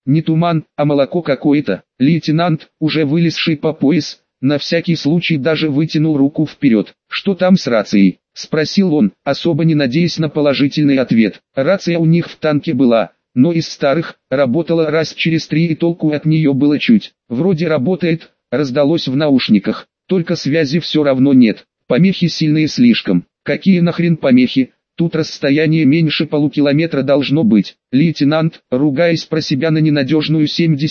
Не туман, а молоко какое-то. Лейтенант, уже вылезший по пояс, на всякий случай даже вытянул руку вперед. «Что там с рацией?» — спросил он, особо не надеясь на положительный ответ. Рация у них в танке была, но из старых, работала раз через 3 и толку от нее было чуть. «Вроде работает», — раздалось в наушниках, «только связи все равно нет, помехи сильные слишком». «Какие нахрен помехи? Тут расстояние меньше полукилометра должно быть». Лейтенант, ругаясь про себя на ненадежную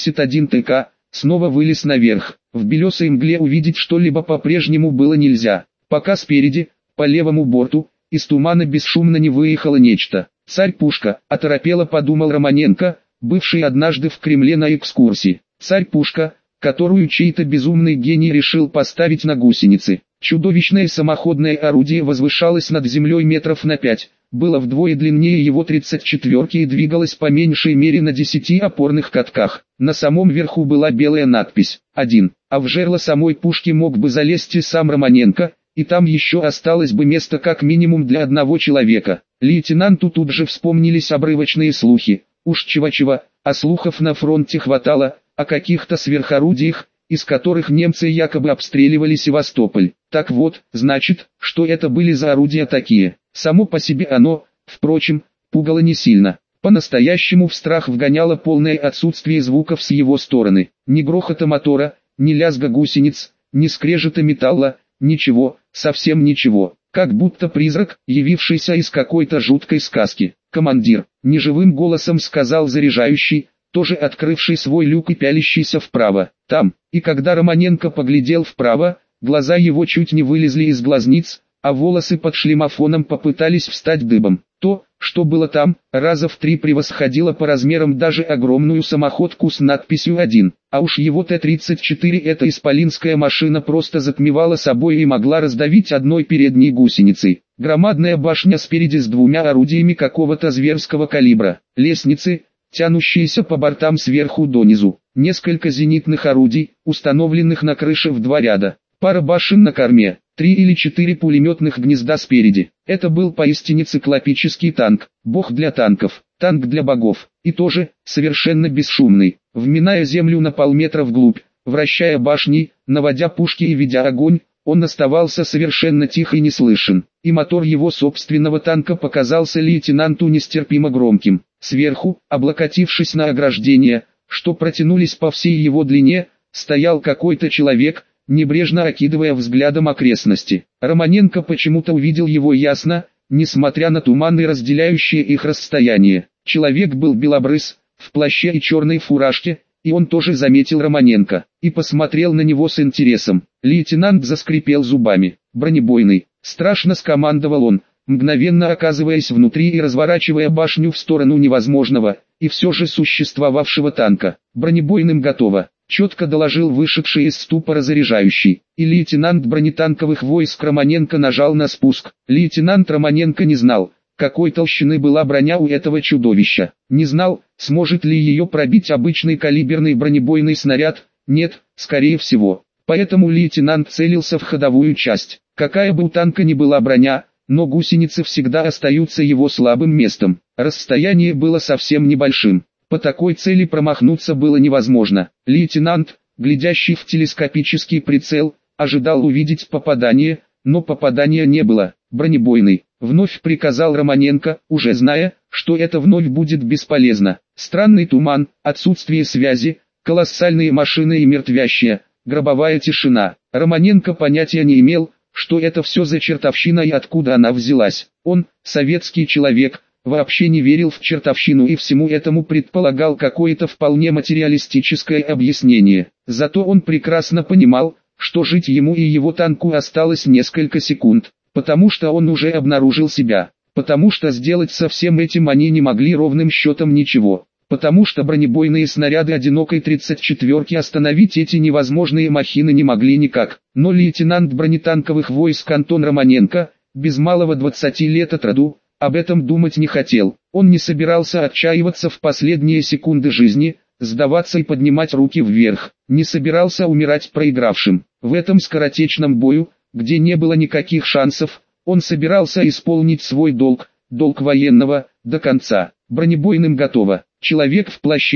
71 ТК, снова вылез наверх. В белесой мгле увидеть что-либо по-прежнему было нельзя, пока спереди, по левому борту, из тумана бесшумно не выехало нечто. «Царь-пушка», — оторопело подумал Романенко, бывший однажды в Кремле на экскурсии. «Царь-пушка», которую чей-то безумный гений решил поставить на гусеницы. Чудовищное самоходное орудие возвышалось над землей метров на 5, было вдвое длиннее его 34-ки и двигалось по меньшей мере на 10 опорных катках. На самом верху была белая надпись «1», а в жерло самой пушки мог бы залезть и сам Романенко, и там еще осталось бы место как минимум для одного человека. Лейтенанту тут же вспомнились обрывочные слухи, уж чего-чего, а слухов на фронте хватало, о каких-то сверхорудиях, из которых немцы якобы обстреливали Севастополь. Так вот, значит, что это были за орудия такие? Само по себе оно, впрочем, пугало не сильно. По-настоящему в страх вгоняло полное отсутствие звуков с его стороны. Ни грохота мотора, ни лязга гусениц, ни скрежета металла, ничего, совсем ничего. Как будто призрак, явившийся из какой-то жуткой сказки. «Командир», — неживым голосом сказал заряжающий, тоже открывший свой люк и пялящийся вправо. Там, и когда Романенко поглядел вправо, глаза его чуть не вылезли из глазниц, а волосы под шлемофоном попытались встать дыбом. То, что было там, раза в 3 превосходило по размерам даже огромную самоходку с надписью 1. А уж его Т-34 эта исполинская машина просто затмевала собой и могла раздавить одной передней гусеницей. Громадная башня спереди с 2 орудиями какого-то зверского калибра. Лестницы, тянущиеся по бортам сверху донизу. Несколько зенитных орудий, установленных на крыше в 2 ряда. Пара башен на корме. 3 или 4 пулеметных гнезда спереди. Это был поистине циклопический танк, бог для танков, танк для богов, и тоже, совершенно бесшумный, вминая землю на полметра вглубь, вращая башни, наводя пушки и ведя огонь, он оставался совершенно тих и неслышен, и мотор его собственного танка показался лейтенанту нестерпимо громким. Сверху, облокотившись на ограждение, что протянулись по всей его длине, стоял какой-то человек, небрежно окидывая взглядом окрестности. Романенко почему-то увидел его ясно, несмотря на туманы, разделяющие их расстояние. Человек был белобрыс, в плаще и черной фуражке, и он тоже заметил Романенко, и посмотрел на него с интересом. Лейтенант заскрипел зубами. «Бронебойный!» — страшно скомандовал он, мгновенно оказываясь внутри и разворачивая башню в сторону невозможного, и все же существовавшего танка. «Бронебойным готово!» — четко доложил вышедший из ступора заряжающий, и лейтенант бронетанковых войск Романенко нажал на спуск. Лейтенант Романенко не знал, какой толщины была броня у этого чудовища. Не знал, сможет ли ее пробить обычный калиберный бронебойный снаряд, нет, скорее всего. Поэтому лейтенант целился в ходовую часть. Какая бы у танка ни была броня, но гусеницы всегда остаются его слабым местом. Расстояние было совсем небольшим. По такой цели промахнуться было невозможно. Лейтенант, глядящий в телескопический прицел, ожидал увидеть попадание, но попадания не было. «Бронебойный», — вновь приказал Романенко, уже зная, что это вновь будет бесполезно. Странный туман, отсутствие связи, колоссальные машины и мертвящая, гробовая тишина. Романенко понятия не имел, что это все за чертовщина и откуда она взялась. Он, советский человек, вообще не верил в чертовщину и всему этому предполагал какое-то вполне материалистическое объяснение. Зато он прекрасно понимал, что жить ему и его танку осталось несколько секунд, потому что он уже обнаружил себя, потому что сделать со всем этим они не могли ровным счетом ничего, потому что бронебойные снаряды одинокой 34-ки остановить эти невозможные махины не могли никак. Но лейтенант бронетанковых войск Антон Романенко, без малого 20 лет от роду, об этом думать не хотел. Он не собирался отчаиваться в последние секунды жизни, сдаваться и поднимать руки вверх. Не собирался умирать проигравшим. В этом скоротечном бою, где не было никаких шансов, он собирался исполнить свой долг, долг военного, до конца. Бронебойным готово. Человек в плаще,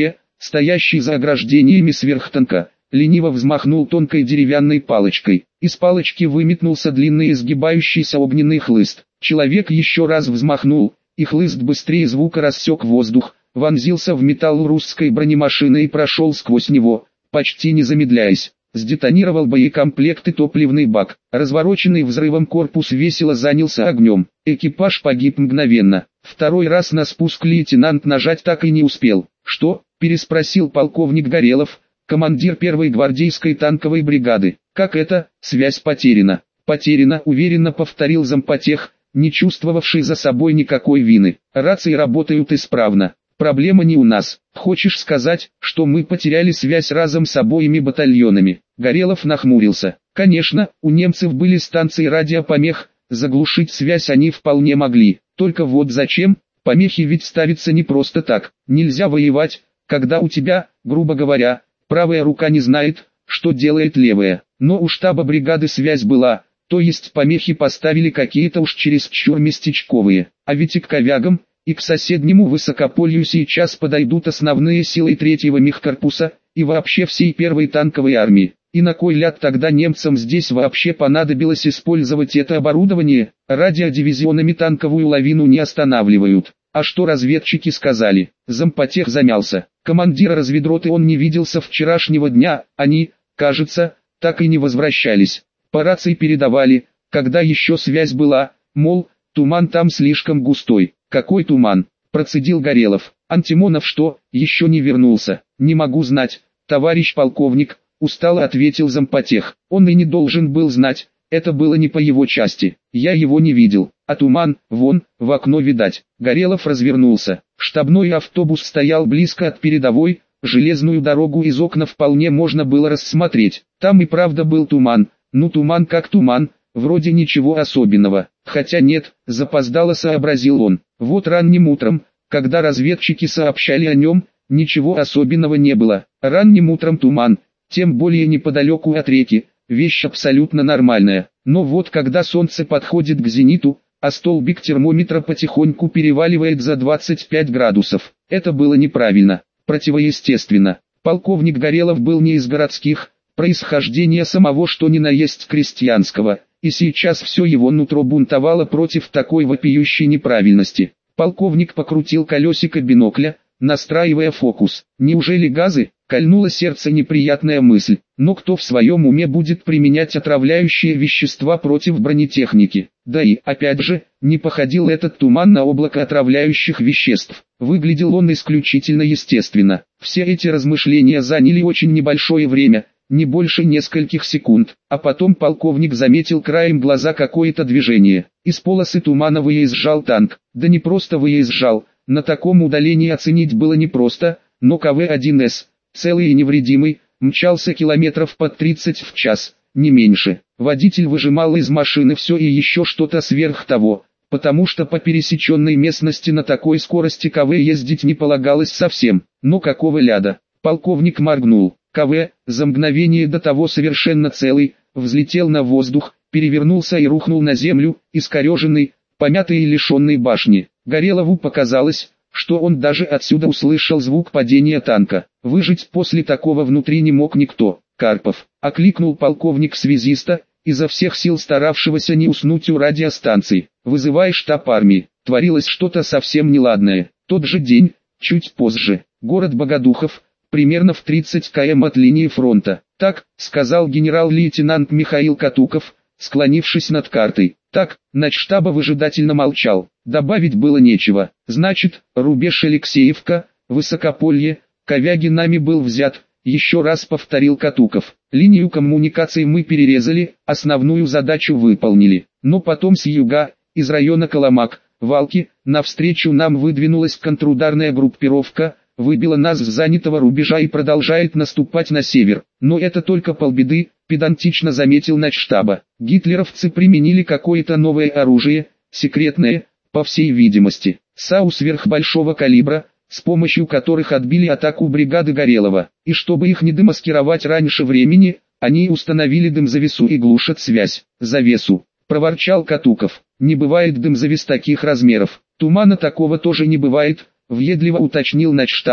стоящий за ограждениями сверхтанка, лениво взмахнул тонкой деревянной палочкой. Из палочки выметнулся длинный изгибающийся огненный хлыст. Человек еще раз взмахнул, и хлыст быстрее звука рассек воздух, вонзился в металл русской бронемашины и прошел сквозь него, почти не замедляясь. Сдетонировал боекомплект и топливный бак. Развороченный взрывом корпус весело занялся огнем. Экипаж погиб мгновенно. Второй раз на спуск лейтенант нажать так и не успел. «Что?» – переспросил полковник Горелов, командир первой гвардейской танковой бригады. «Как это? Связь потеряна». «Потеряна», – уверенно повторил зампотех, не чувствовавший за собой никакой вины. «Рации работают исправно. Проблема не у нас. Хочешь сказать, что мы потеряли связь разом с обоими батальонами?» Горелов нахмурился. Конечно, у немцев были станции радиопомех, заглушить связь они вполне могли. Только вот зачем? Помехи ведь ставятся не просто так. Нельзя воевать, когда у тебя, грубо говоря, правая рука не знает, что делает левая. Но у штаба бригады связь была, то есть помехи поставили какие-то уж чересчур местечковые. А ведь и к Ковягам, и к соседнему Высокополью сейчас подойдут основные силы 3-го мехкорпуса, и вообще всей первой танковой армии. И на кой ляд тогда немцам здесь вообще понадобилось использовать это оборудование? Радиодивизионами танковую лавину не останавливают. А что разведчики сказали? Зампотех замялся. Командира разведроты он не видел со вчерашнего дня, они, кажется, так и не возвращались. По рации передавали, когда еще связь была, мол, туман там слишком густой. «Какой туман?» – процедил Горелов. «Антимонов что, еще не вернулся?» «Не могу знать, товарищ полковник», – устало ответил зампотех. «Он и не должен был знать, это было не по его части. Я его не видел, а туман, вон, в окно видать». Горелов развернулся. Штабной автобус стоял близко от передовой, железную дорогу из окна вполне можно было рассмотреть. Там и правда был туман, ну туман как туман, вроде ничего особенного. Хотя нет, запоздало сообразил он. Вот ранним утром, когда разведчики сообщали о нем, ничего особенного не было. Ранним утром туман, тем более неподалеку от реки, вещь абсолютно нормальная. Но вот когда солнце подходит к зениту, а столбик термометра потихоньку переваливает за 25 градусов, это было неправильно, противоестественно. Полковник Горелов был не из городских, происхождения самого что ни на есть крестьянского, и сейчас все его нутро бунтовало против такой вопиющей неправильности. Полковник покрутил колесико бинокля, настраивая фокус. Неужели газы? Кольнуло сердце неприятная мысль. Но кто в своем уме будет применять отравляющие вещества против бронетехники? Да и, опять же, не походил этот туман на облако отравляющих веществ. Выглядел он исключительно естественно. Все эти размышления заняли очень небольшое время, не больше нескольких секунд, а потом полковник заметил краем глаза какое-то движение. Из полосы тумана выезжал танк, да не просто выезжал, на таком удалении оценить было непросто, но КВ-1С, целый и невредимый, мчался километров под 30 в час, не меньше. Водитель выжимал из машины все и еще что-то сверх того, потому что по пересеченной местности на такой скорости КВ ездить не полагалось совсем. Но какого ляда? Полковник моргнул. КВ, за мгновение до того совершенно целый, взлетел на воздух, перевернулся и рухнул на землю, искореженный, помятый и лишенный башни. Горелову показалось, что он даже отсюда услышал звук падения танка. Выжить после такого внутри не мог никто. «Карпов», — окликнул полковник связиста, изо всех сил старавшегося не уснуть у радиостанции. «Вызывай штаб армии». Творилось что-то совсем неладное. Тот же день, чуть позже, город Богодухов, примерно в 30 км от линии фронта. «Так», — сказал генерал-лейтенант Михаил Катуков, склонившись над картой. «Так», — начштаба выжидательно молчал. Добавить было нечего. «Значит, рубеж Алексеевка, Высокополье, Ковяги нами был взят», — еще раз повторил Катуков. «Линию коммуникаций мы перерезали, основную задачу выполнили. Но потом с юга, из района Коломак, Валки, навстречу нам выдвинулась контрударная группировка, выбила нас с занятого рубежа и продолжает наступать на север. Но это только полбеды», — педантично заметил начштаба. «Гитлеровцы применили какое-то новое оружие, секретное, по всей видимости, САУ сверхбольшого калибра, с помощью которых отбили атаку бригады Горелова. И чтобы их не демаскировать раньше времени, они установили дымзавесу и глушат связь». «Завесу», — проворчал Катуков. «Не бывает дымзавес таких размеров». «Тумана такого тоже не бывает», — въедливо уточнил начштаба,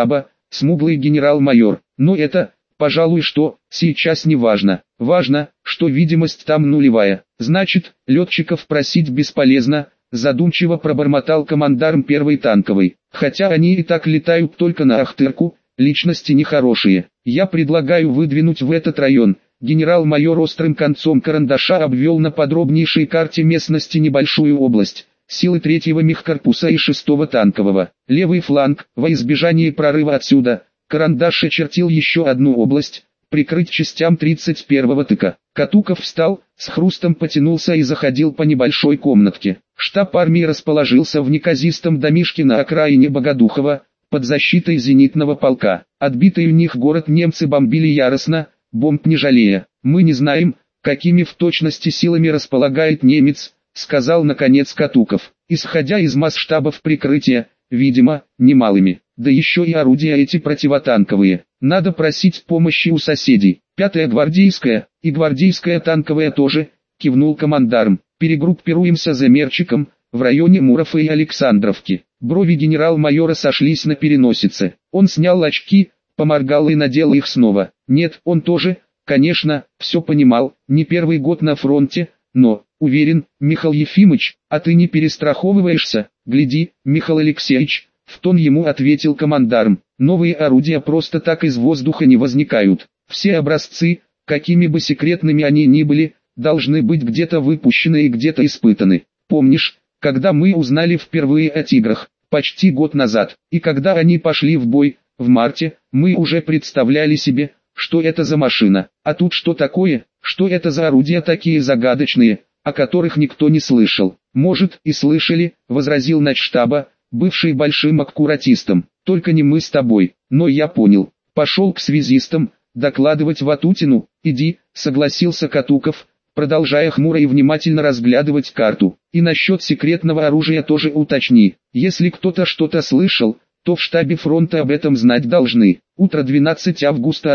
смуглый генерал-майор. Но это, пожалуй, что, сейчас не важно. Важно, что видимость там нулевая. Значит, летчиков просить бесполезно, задумчиво пробормотал командарм первой танковой. Хотя они и так летают только на Ахтырку, личности нехорошие. Я предлагаю выдвинуть в этот район. Генерал-майор острым концом карандаша обвел на подробнейшей карте местности небольшую область. Силы 3-го мехкорпуса и 6-го танкового. Левый фланг, во избежание прорыва отсюда. Карандаш очертил еще одну область, прикрыть частям 31-го ТК. Катуков встал, с хрустом потянулся и заходил по небольшой комнатке. Штаб армии расположился в неказистом домишке на окраине Богодухова, под защитой зенитного полка. Отбитый у них город немцы бомбили яростно, бомб не жалея. «Мы не знаем, какими в точности силами располагает немец», сказал наконец Катуков. «Исходя из масштабов прикрытия, видимо, немалыми. Да еще и орудия эти противотанковые. Надо просить помощи у соседей. 5-я гвардейская, и гвардейская танковая тоже», кивнул командарм. «Перегруппируемся за Мерчиком, в районе Мурофа и Александровки». Брови генерал-майора сошлись на переносице. Он снял очки, поморгал и надел их снова. Нет, он тоже, конечно, все понимал, не первый год на фронте, но, уверен, Михаил Ефимыч, а ты не перестраховываешься? Гляди, Михаил Алексеевич, в тон ему ответил командарм. Новые орудия просто так из воздуха не возникают. Все образцы, какими бы секретными они ни были, должны быть где-то выпущены и где-то испытаны. Помнишь, когда мы узнали впервые о «Тиграх», почти год назад, и когда они пошли в бой, в марте, мы уже представляли себе, что это за машина. А тут что такое, что это за орудия такие загадочные, о которых никто не слышал. Может, и слышали, возразил начштаба, бывший большим аккуратистом. Только не мы с тобой, но я понял. Пошел к связистам, докладывать Ватутину. Иди, согласился Катуков, продолжая хмуро и внимательно разглядывать карту. И насчет секретного оружия тоже уточни. Если кто-то что-то слышал, то в штабе фронта об этом знать должны. Утро 12 августа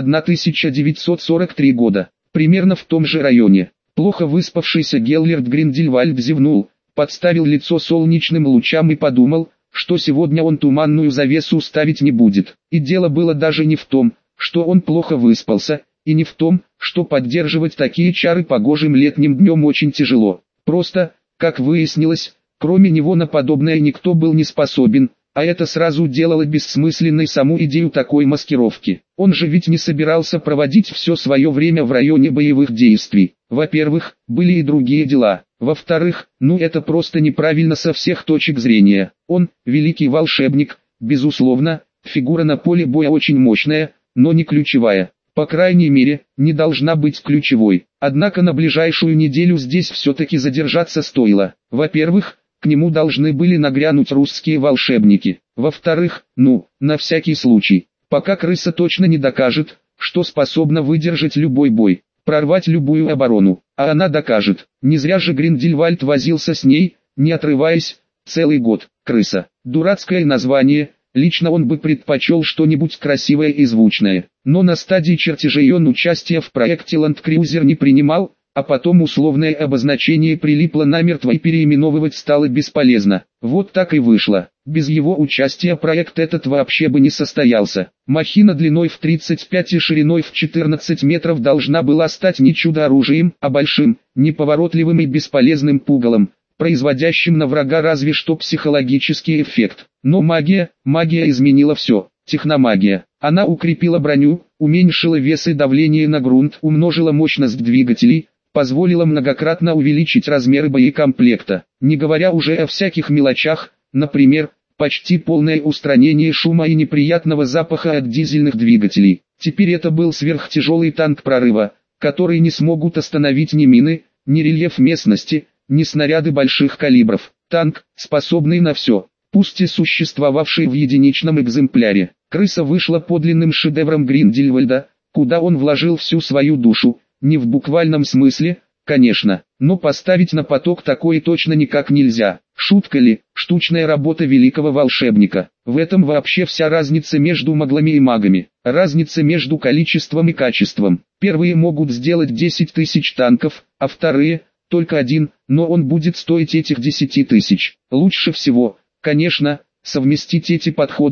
1943 года. Примерно в том же районе. Плохо выспавшийся Геллерд Гриндельвальд зевнул, подставил лицо солнечным лучам и подумал, что сегодня он туманную завесу ставить не будет. И дело было даже не в том, что он плохо выспался, и не в том, что поддерживать такие чары погожим летним днем очень тяжело. Просто, как выяснилось, кроме него на подобное никто был не способен, а это сразу делало бессмысленной саму идею такой маскировки. Он же ведь не собирался проводить все свое время в районе боевых действий. Во-первых, были и другие дела. Во-вторых, это просто неправильно со всех точек зрения. Он, великий волшебник, безусловно, фигура на поле боя очень мощная, но не ключевая. По крайней мере, не должна быть ключевой. Однако на ближайшую неделю здесь все-таки задержаться стоило. Во-первых, к нему должны были нагрянуть русские волшебники. Во-вторых, на всякий случай, пока крыса точно не докажет, что способна выдержать любой бой, прорвать любую оборону. А она докажет. Не зря же Гриндельвальд возился с ней, не отрываясь, целый год. Крыса. Дурацкое название. Лично он бы предпочел что-нибудь красивое и звучное. Но на стадии чертежей он участия в проекте Land Cruiser не принимал, а потом условное обозначение прилипло намертво и переименовывать стало бесполезно. Вот так и вышло. Без его участия проект этот вообще бы не состоялся. Махина длиной в 35 и шириной в 14 метров должна была стать не чудо-оружием, а большим, неповоротливым и бесполезным пугалом, производящим на врага разве что психологический эффект. Но магия изменила все. Техномагия. Она укрепила броню, уменьшила вес и давление на грунт, умножила мощность двигателей, позволила многократно увеличить размеры боекомплекта. Не говоря уже о всяких мелочах, например, почти полное устранение шума и неприятного запаха от дизельных двигателей. Теперь это был сверхтяжелый танк прорыва, который не смогут остановить ни мины, ни рельеф местности, ни снаряды больших калибров. Танк, способный на все, пусть и существовавший в единичном экземпляре. Крыса вышла подлинным шедевром Гриндельвальда, куда он вложил всю свою душу, не в буквальном смысле, конечно, но поставить на поток такое точно никак нельзя. Шутка ли, штучная работа великого волшебника. В этом вообще вся разница между маглами и магами. Разница между количеством и качеством. Первые могут сделать 10 тысяч танков, а вторые – только один, но он будет стоить этих 10 тысяч. Лучше всего, конечно, совместить эти подходы,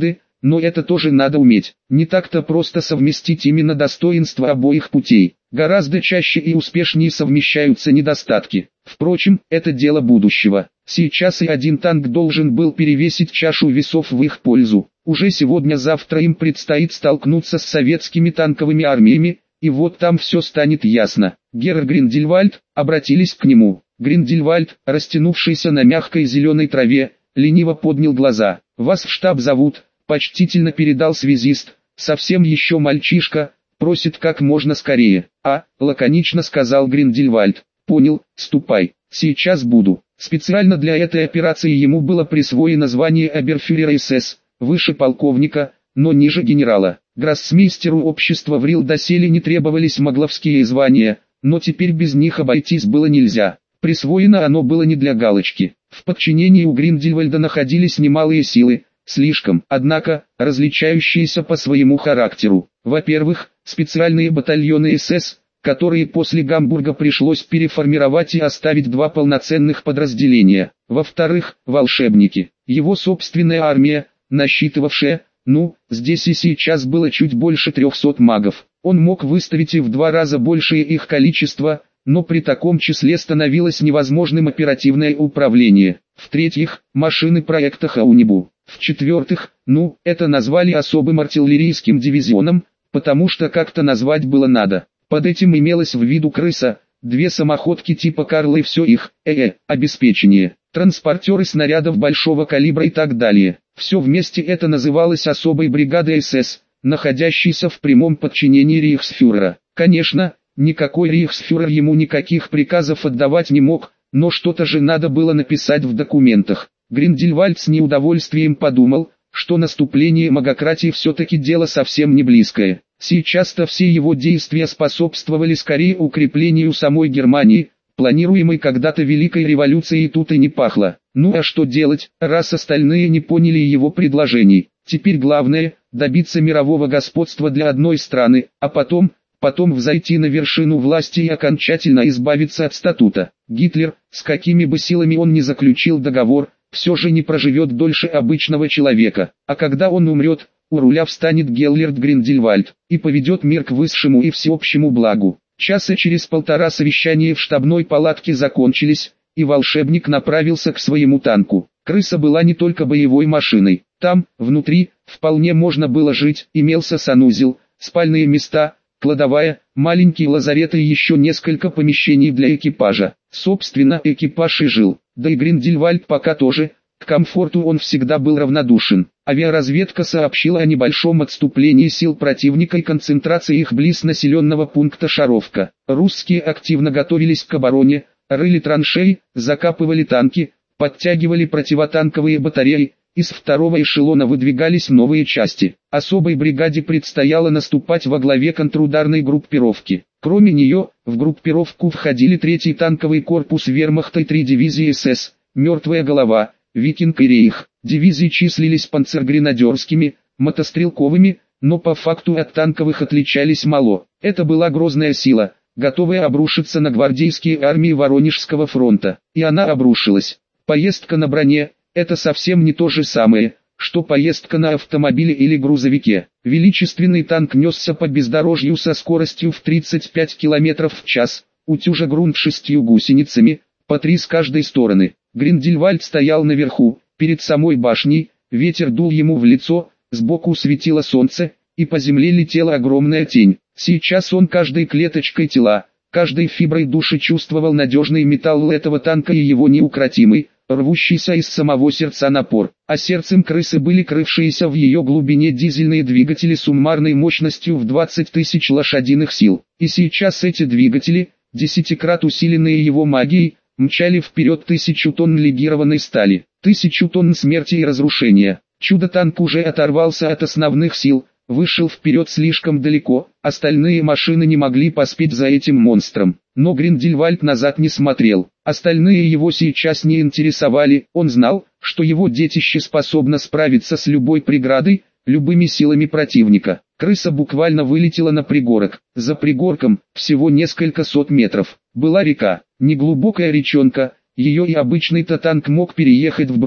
но это тоже надо уметь. Не так-то просто совместить именно достоинства обоих путей. Гораздо чаще и успешнее совмещаются недостатки. Впрочем, это дело будущего. Сейчас и один танк должен был перевесить чашу весов в их пользу. Уже сегодня-завтра им предстоит столкнуться с советскими танковыми армиями, и вот там все станет ясно. Герр Гриндельвальд, обратились к нему. Гриндельвальд, растянувшийся на мягкой зеленой траве, лениво поднял глаза. «Вас в штаб зовут», — почтительно передал связист. «Совсем еще мальчишка, просит как можно скорее». Лаконично сказал Гриндельвальд. «Понял, ступай, сейчас буду». Специально для этой операции ему было присвоено звание оберфюрера СС, выше полковника, но ниже генерала. Гроссмейстеру общества ВРИЛ доселе не требовались могловские звания, но теперь без них обойтись было нельзя. Присвоено оно было не для галочки. В подчинении у Гриндельвальда находились немалые силы, слишком, однако, различающиеся по своему характеру. Во-первых, специальные батальоны СС, которые после Гамбурга пришлось переформировать и оставить два полноценных подразделения. Во-вторых, волшебники. Его собственная армия, насчитывавшая, здесь и сейчас было чуть больше 300 магов. Он мог выставить и в 2 раза большее их количество, но при таком числе становилось невозможным оперативное управление. В-третьих, машины проекта Хаунибу. В-четвертых, это назвали особым артиллерийским дивизионом, потому что как-то назвать было надо. Под этим имелось в виду крыса, 2 самоходки типа Карла и все их, обеспечение, транспортеры снарядов большого калибра и так далее. Все вместе это называлось особой бригадой СС, находящейся в прямом подчинении рейхсфюрера. Конечно, никакой рейхсфюрер ему никаких приказов отдавать не мог, но что-то же надо было написать в документах. Гриндельвальд с неудовольствием подумал, что наступление магократии все-таки дело совсем не близкое. Сейчас-то все его действия способствовали скорее укреплению самой Германии, планируемой когда-то Великой революцией тут и не пахло. А что делать, раз остальные не поняли его предложений? Теперь главное – добиться мирового господства для одной страны, а потом взойти на вершину власти и окончательно избавиться от статута. Гитлер, с какими бы силами он ни заключил договор, все же не проживет дольше обычного человека, а когда он умрет, у руля встанет Геллерд Гриндельвальд и поведет мир к высшему и всеобщему благу. Часа через полтора совещания в штабной палатке закончились, и волшебник направился к своему танку. Крыса была не только боевой машиной. Там, внутри, вполне можно было жить, имелся санузел, спальные места, кладовая, маленький лазарет и еще несколько помещений для экипажа. Собственно, экипаж и жил, да и Гриндельвальд пока тоже. К комфорту он всегда был равнодушен. Авиаразведка сообщила о небольшом отступлении сил противника и концентрации их близ населенного пункта Шаровка. Русские активно готовились к обороне, рыли траншеи, закапывали танки, подтягивали противотанковые батареи. Из второго эшелона выдвигались новые части. Особой бригаде предстояло наступать во главе контрударной группировки. Кроме нее, в группировку входили 3-й танковый корпус вермахта и 3 дивизии СС, «Мертвая голова», «Викинг» и «Рейх». Дивизии числились панцергренадерскими, мотострелковыми, но по факту от танковых отличались мало. Это была грозная сила, готовая обрушиться на гвардейские армии Воронежского фронта. И она обрушилась. Поездка на броне – это совсем не то же самое, что поездка на автомобиле или грузовике. Величественный танк несся по бездорожью со скоростью в 35 км в час, утюжа грунт 6 гусеницами, по 3 с каждой стороны. Гриндельвальд стоял наверху, перед самой башней, ветер дул ему в лицо, сбоку светило солнце, и по земле летела огромная тень. Сейчас он каждой клеточкой тела, каждой фиброй души чувствовал надежный металл этого танка и его неукротимый, рвущийся из самого сердца напор. А сердцем крысы были крывшиеся в ее глубине дизельные двигатели суммарной мощностью в 20 тысяч лошадиных сил. И сейчас эти двигатели, 10-крат усиленные его магией, мчали вперед 1000 тонн легированной стали, 1000 тонн смерти и разрушения. Чудо-танк уже оторвался от основных сил, вышел вперед слишком далеко, остальные машины не могли поспеть за этим монстром. Но Гриндельвальд назад не смотрел, остальные его сейчас не интересовали, он знал, что его детище способно справиться с любой преградой, любыми силами противника. Крыса буквально вылетела на пригорок. За пригорком, всего несколько сот метров, была река, неглубокая речонка, ее и обычный-то танк мог переехать вброд,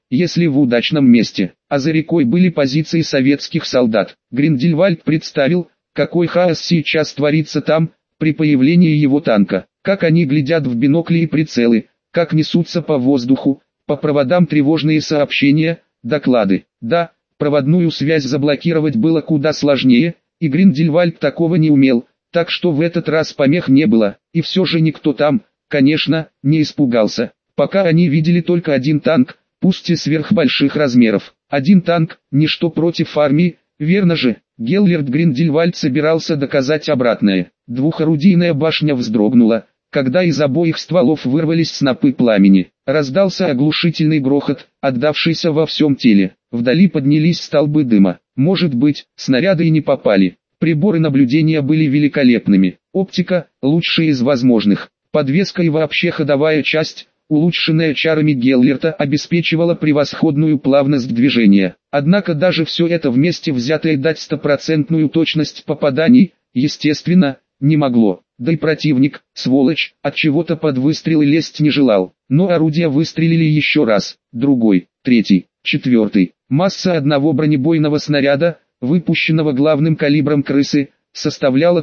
если в удачном месте, а за рекой были позиции советских солдат. Гриндельвальд представил, какой хаос сейчас творится там, при появлении его танка, как они глядят в бинокли и прицелы, как несутся по воздуху, по проводам тревожные сообщения, доклады. Да, проводную связь заблокировать было куда сложнее, и Гриндельвальд такого не умел, так что в этот раз помех не было, и все же никто там, конечно, не испугался. Пока они видели только один танк, пусть и сверхбольших размеров. Один танк, ничто против армии, верно же? Геллерд Гриндельвальд собирался доказать обратное. Двухорудийная башня вздрогнула, когда из обоих стволов вырвались снопы пламени. Раздался оглушительный грохот, отдавшийся во всем теле. Вдали поднялись столбы дыма. Может быть, снаряды и не попали. Приборы наблюдения были великолепными. Оптика, лучшая из возможных. Подвеска и вообще ходовая часть, улучшенная чарами Геллерта, обеспечивала превосходную плавность движения. Однако даже все это вместе взятое дать стопроцентную точность попаданий, естественно, не могло. Да и противник, сволочь, от чего-то под выстрелы лезть не желал. Но орудия выстрелили еще раз, другой, третий, четвертый. Масса одного бронебойного снаряда, выпущенного главным калибром крысы, составляла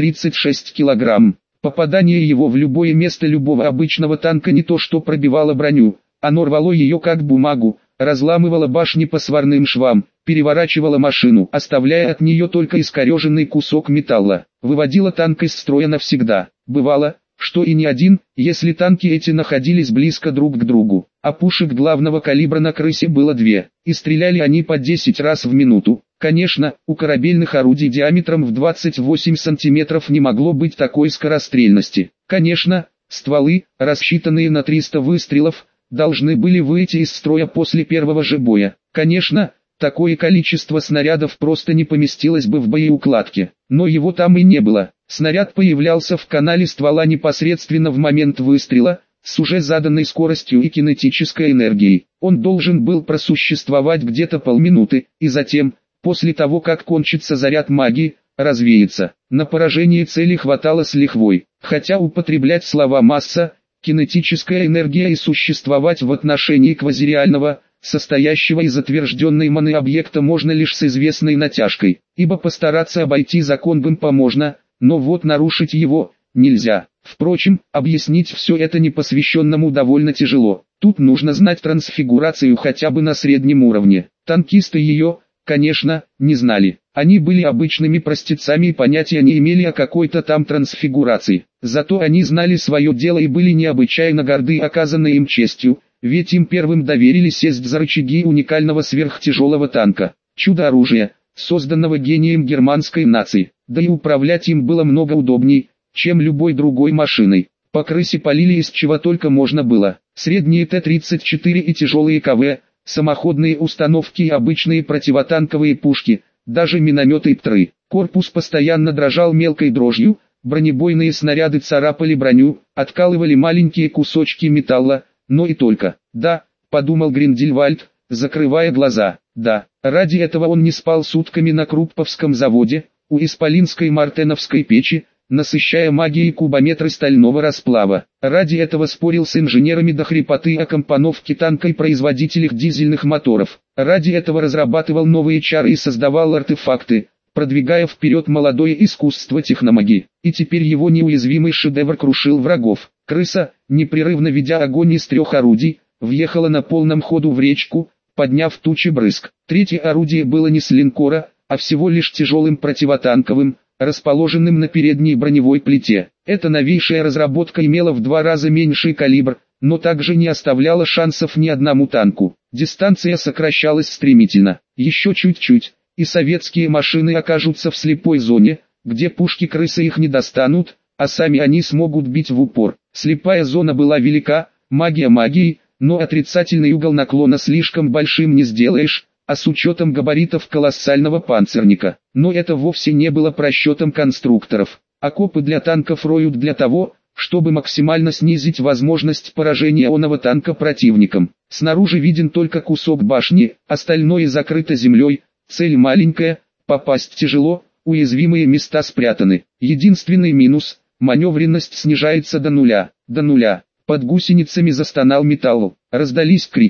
336 килограмм. Попадание его в любое место любого обычного танка не то что пробивало броню, оно рвало ее как бумагу, разламывало башни по сварным швам, переворачивало машину, оставляя от нее только искореженный кусок металла, выводило танк из строя навсегда. Бывало, что и не один, если танки эти находились близко друг к другу, а пушек главного калибра на крысе было две, и стреляли они по 10 раз в минуту. Конечно, у корабельных орудий диаметром в 28 сантиметров не могло быть такой скорострельности. Конечно, стволы, рассчитанные на 300 выстрелов, должны были выйти из строя после первого же боя. Конечно, такое количество снарядов просто не поместилось бы в боеукладке, но его там и не было. Снаряд появлялся в канале ствола непосредственно в момент выстрела, с уже заданной скоростью и кинетической энергией. Он должен был просуществовать где-то полминуты, и затем, после того как кончится заряд магии, развеется. На поражение цели хватало с лихвой, хотя употреблять слова «масса», «кинетическая энергия» и «существовать» в отношении квазиреального, состоящего из отвержденной маны объекта можно лишь с известной натяжкой, ибо постараться обойти закон Бэмпа можно, но вот нарушить его нельзя. Впрочем, объяснить все это непосвященному довольно тяжело. Тут нужно знать трансфигурацию хотя бы на среднем уровне. Танкисты ее, конечно, не знали. Они были обычными простецами и понятия не имели о какой-то там трансфигурации. Зато они знали свое дело и были необычайно горды оказанной им честью, ведь им первым доверили сесть за рычаги уникального сверхтяжелого танка. Чудо оружия, созданного гением германской нации. Да и управлять им было много удобней, чем любой другой машиной. По крысе полили из чего только можно было. Средние Т-34 и тяжелые КВ, самоходные установки и обычные противотанковые пушки, даже минометы ПТРы. Корпус постоянно дрожал мелкой дрожью, бронебойные снаряды царапали броню, откалывали маленькие кусочки металла, но и только. Да, подумал Гриндельвальд, закрывая глаза, да, ради этого он не спал сутками на Крупповском заводе, у Исполинской Мартеновской печи, насыщая магией кубометры стального расплава. Ради этого спорил с инженерами до хрипоты о компоновке танка и производителях дизельных моторов. Ради этого разрабатывал новые чары и создавал артефакты, продвигая вперед молодое искусство техномагии. И теперь его неуязвимый шедевр крушил врагов. Крыса, непрерывно ведя огонь из 3 орудий, въехала на полном ходу в речку, подняв тучи брызг. Третье орудие было не с линкора, а всего лишь тяжелым противотанковым, расположенным на передней броневой плите. Эта новейшая разработка имела в 2 раза меньший калибр, но также не оставляла шансов ни одному танку. Дистанция сокращалась стремительно. Еще чуть-чуть, и советские машины окажутся в слепой зоне, где пушки крысы их не достанут, а сами они смогут бить в упор. Слепая зона была велика, магия магией, но отрицательный угол наклона слишком большим не сделаешь, а с учетом габаритов колоссального панцирника. Но это вовсе не было просчетом конструкторов. Окопы для танков роют для того, чтобы максимально снизить возможность поражения оного танка противником. Снаружи виден только кусок башни, остальное закрыто землей, цель маленькая, попасть тяжело, уязвимые места спрятаны. Единственный минус – маневренность снижается до нуля. До нуля. Под гусеницами застонал металл, раздались крики.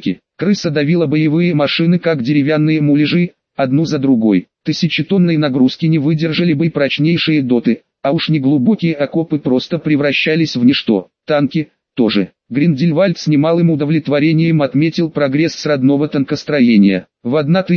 Крыса давила боевые машины как деревянные муляжи, одну за другой. Тысячетонной нагрузки не выдержали бы и прочнейшие доты, а уж неглубокие окопы просто превращались в ничто. Танки тоже. Гриндельвальд с немалым удовлетворением отметил прогресс с родного танкостроения. В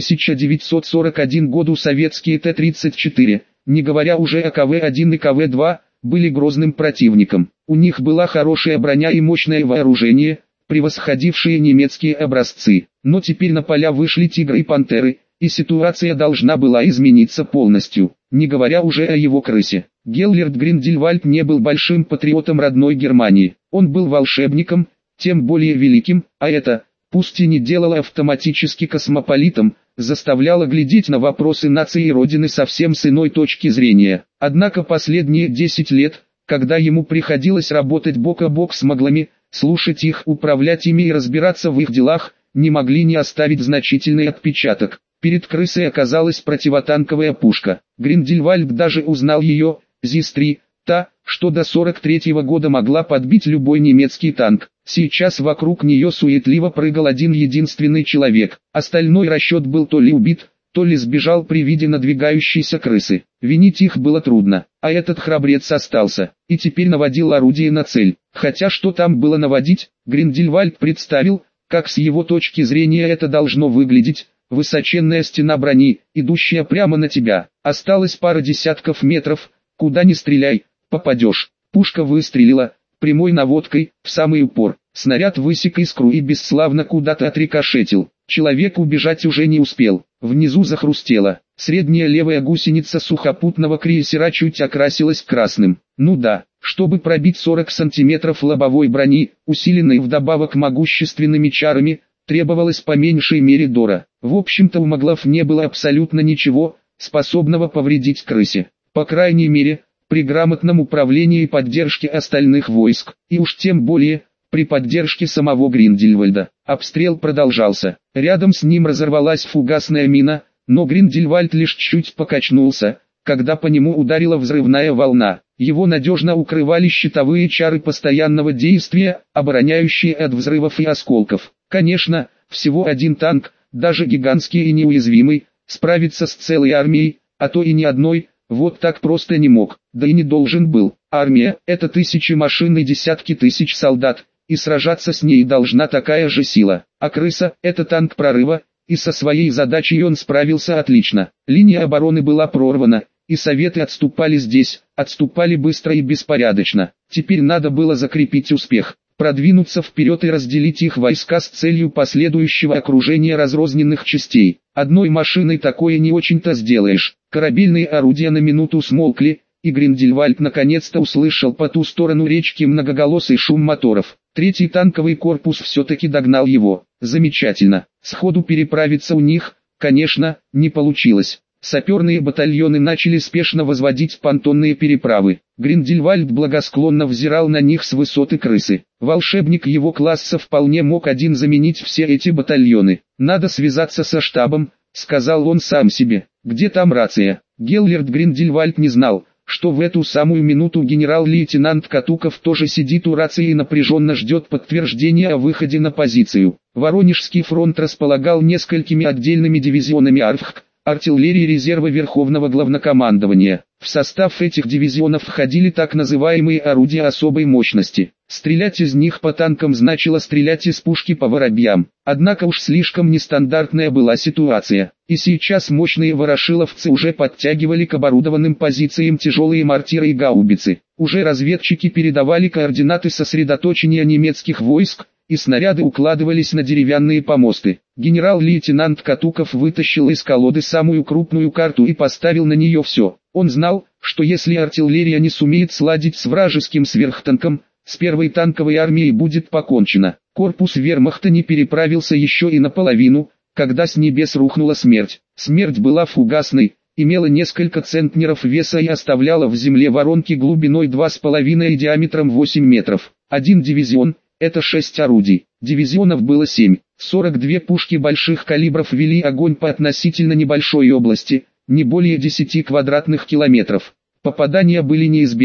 1941 году советские Т-34, не говоря уже о КВ-1 и КВ-2, были грозным противником. У них была хорошая броня и мощное вооружение, превосходившие немецкие образцы. Но теперь на поля вышли тигры и пантеры, и ситуация должна была измениться полностью, не говоря уже о его крысе. Геллерд Гриндельвальд не был большим патриотом родной Германии. Он был волшебником, тем более великим, а это, пусть и не делало автоматически космополитом, заставляло глядеть на вопросы нации и Родины совсем с иной точки зрения. Однако последние 10 лет, когда ему приходилось работать бок о бок с маглами, слушать их, управлять ими и разбираться в их делах, не могли не оставить значительный отпечаток. Перед крысой оказалась противотанковая пушка. Гриндельвальд даже узнал ее, ЗИС-3, та, что до 43-го года могла подбить любой немецкий танк. Сейчас вокруг нее суетливо прыгал один единственный человек. Остальной расчет был то ли убит, то ли сбежал при виде надвигающейся крысы. Винить их было трудно, а этот храбрец остался, и теперь наводил орудие на цель. Хотя что там было наводить, Гриндельвальд представил, как с его точки зрения это должно выглядеть. Высоченная стена брони, идущая прямо на тебя. Осталось пара десятков метров, куда ни стреляй, попадешь. Пушка выстрелила, прямой наводкой, в самый упор. Снаряд высек искру и бесславно куда-то отрикошетил. Человек убежать уже не успел. Внизу захрустело. Средняя левая гусеница сухопутного крейсера чуть окрасилась красным. Ну да, чтобы пробить 40 сантиметров лобовой брони, усиленной вдобавок могущественными чарами, требовалось по меньшей мере дора. В общем-то у маглов не было абсолютно ничего, способного повредить крысе. По крайней мере, при грамотном управлении и поддержке остальных войск, и уж тем более, при поддержке самого Гриндельвальда. Обстрел продолжался. Рядом с ним разорвалась фугасная мина, но Гриндельвальд лишь чуть покачнулся, когда по нему ударила взрывная волна. Его надежно укрывали щитовые чары постоянного действия, обороняющие от взрывов и осколков. Конечно, всего один танк, даже гигантский и неуязвимый, справиться с целой армией, а то и не одной, вот так просто не мог, да и не должен был. Армия – это тысячи машин и десятки тысяч солдат, и сражаться с ней должна такая же сила. А крыса – это танк прорыва, и со своей задачей он справился отлично. Линия обороны была прорвана, и советы отступали здесь, отступали быстро и беспорядочно. Теперь надо было закрепить успех, продвинуться вперед и разделить их войска с целью последующего окружения разрозненных частей. Одной машиной такое не очень-то сделаешь. Корабельные орудия на минуту смолкли, и Гриндельвальд наконец-то услышал по ту сторону речки многоголосый шум моторов. Третий танковый корпус все-таки догнал его. Замечательно. Сходу переправиться у них, конечно, не получилось. Саперные батальоны начали спешно возводить понтонные переправы. Гриндельвальд благосклонно взирал на них с высоты крысы. Волшебник его класса вполне мог один заменить все эти батальоны. «Надо связаться со штабом», — сказал он сам себе. «Где там рация?» Геллерд Гриндельвальд не знал, что в эту самую минуту генерал-лейтенант Катуков тоже сидит у рации и напряженно ждет подтверждения о выходе на позицию. Воронежский фронт располагал несколькими отдельными дивизионами АРФХ, артиллерии резерва Верховного Главнокомандования. В состав этих дивизионов входили так называемые орудия особой мощности. Стрелять из них по танкам значило стрелять из пушки по воробьям. Однако уж слишком нестандартная была ситуация. И сейчас мощные ворошиловцы уже подтягивали к оборудованным позициям тяжелые мортиры и гаубицы. Уже разведчики передавали координаты сосредоточения немецких войск, и снаряды укладывались на деревянные помосты. Генерал-лейтенант Катуков вытащил из колоды самую крупную карту и поставил на нее все. Он знал, что если артиллерия не сумеет сладить с вражеским сверхтанком, с первой танковой армией будет покончено. Корпус вермахта не переправился еще и наполовину, когда с небес рухнула смерть. Смерть была фугасной, имела несколько центнеров веса и оставляла в земле воронки глубиной 2,5 и диаметром 8 метров. Один дивизион – это 6 орудий. Дивизионов было 7. 42 пушки больших калибров вели огонь по относительно небольшой области, не более 10 квадратных километров. Попадания были неизбежны.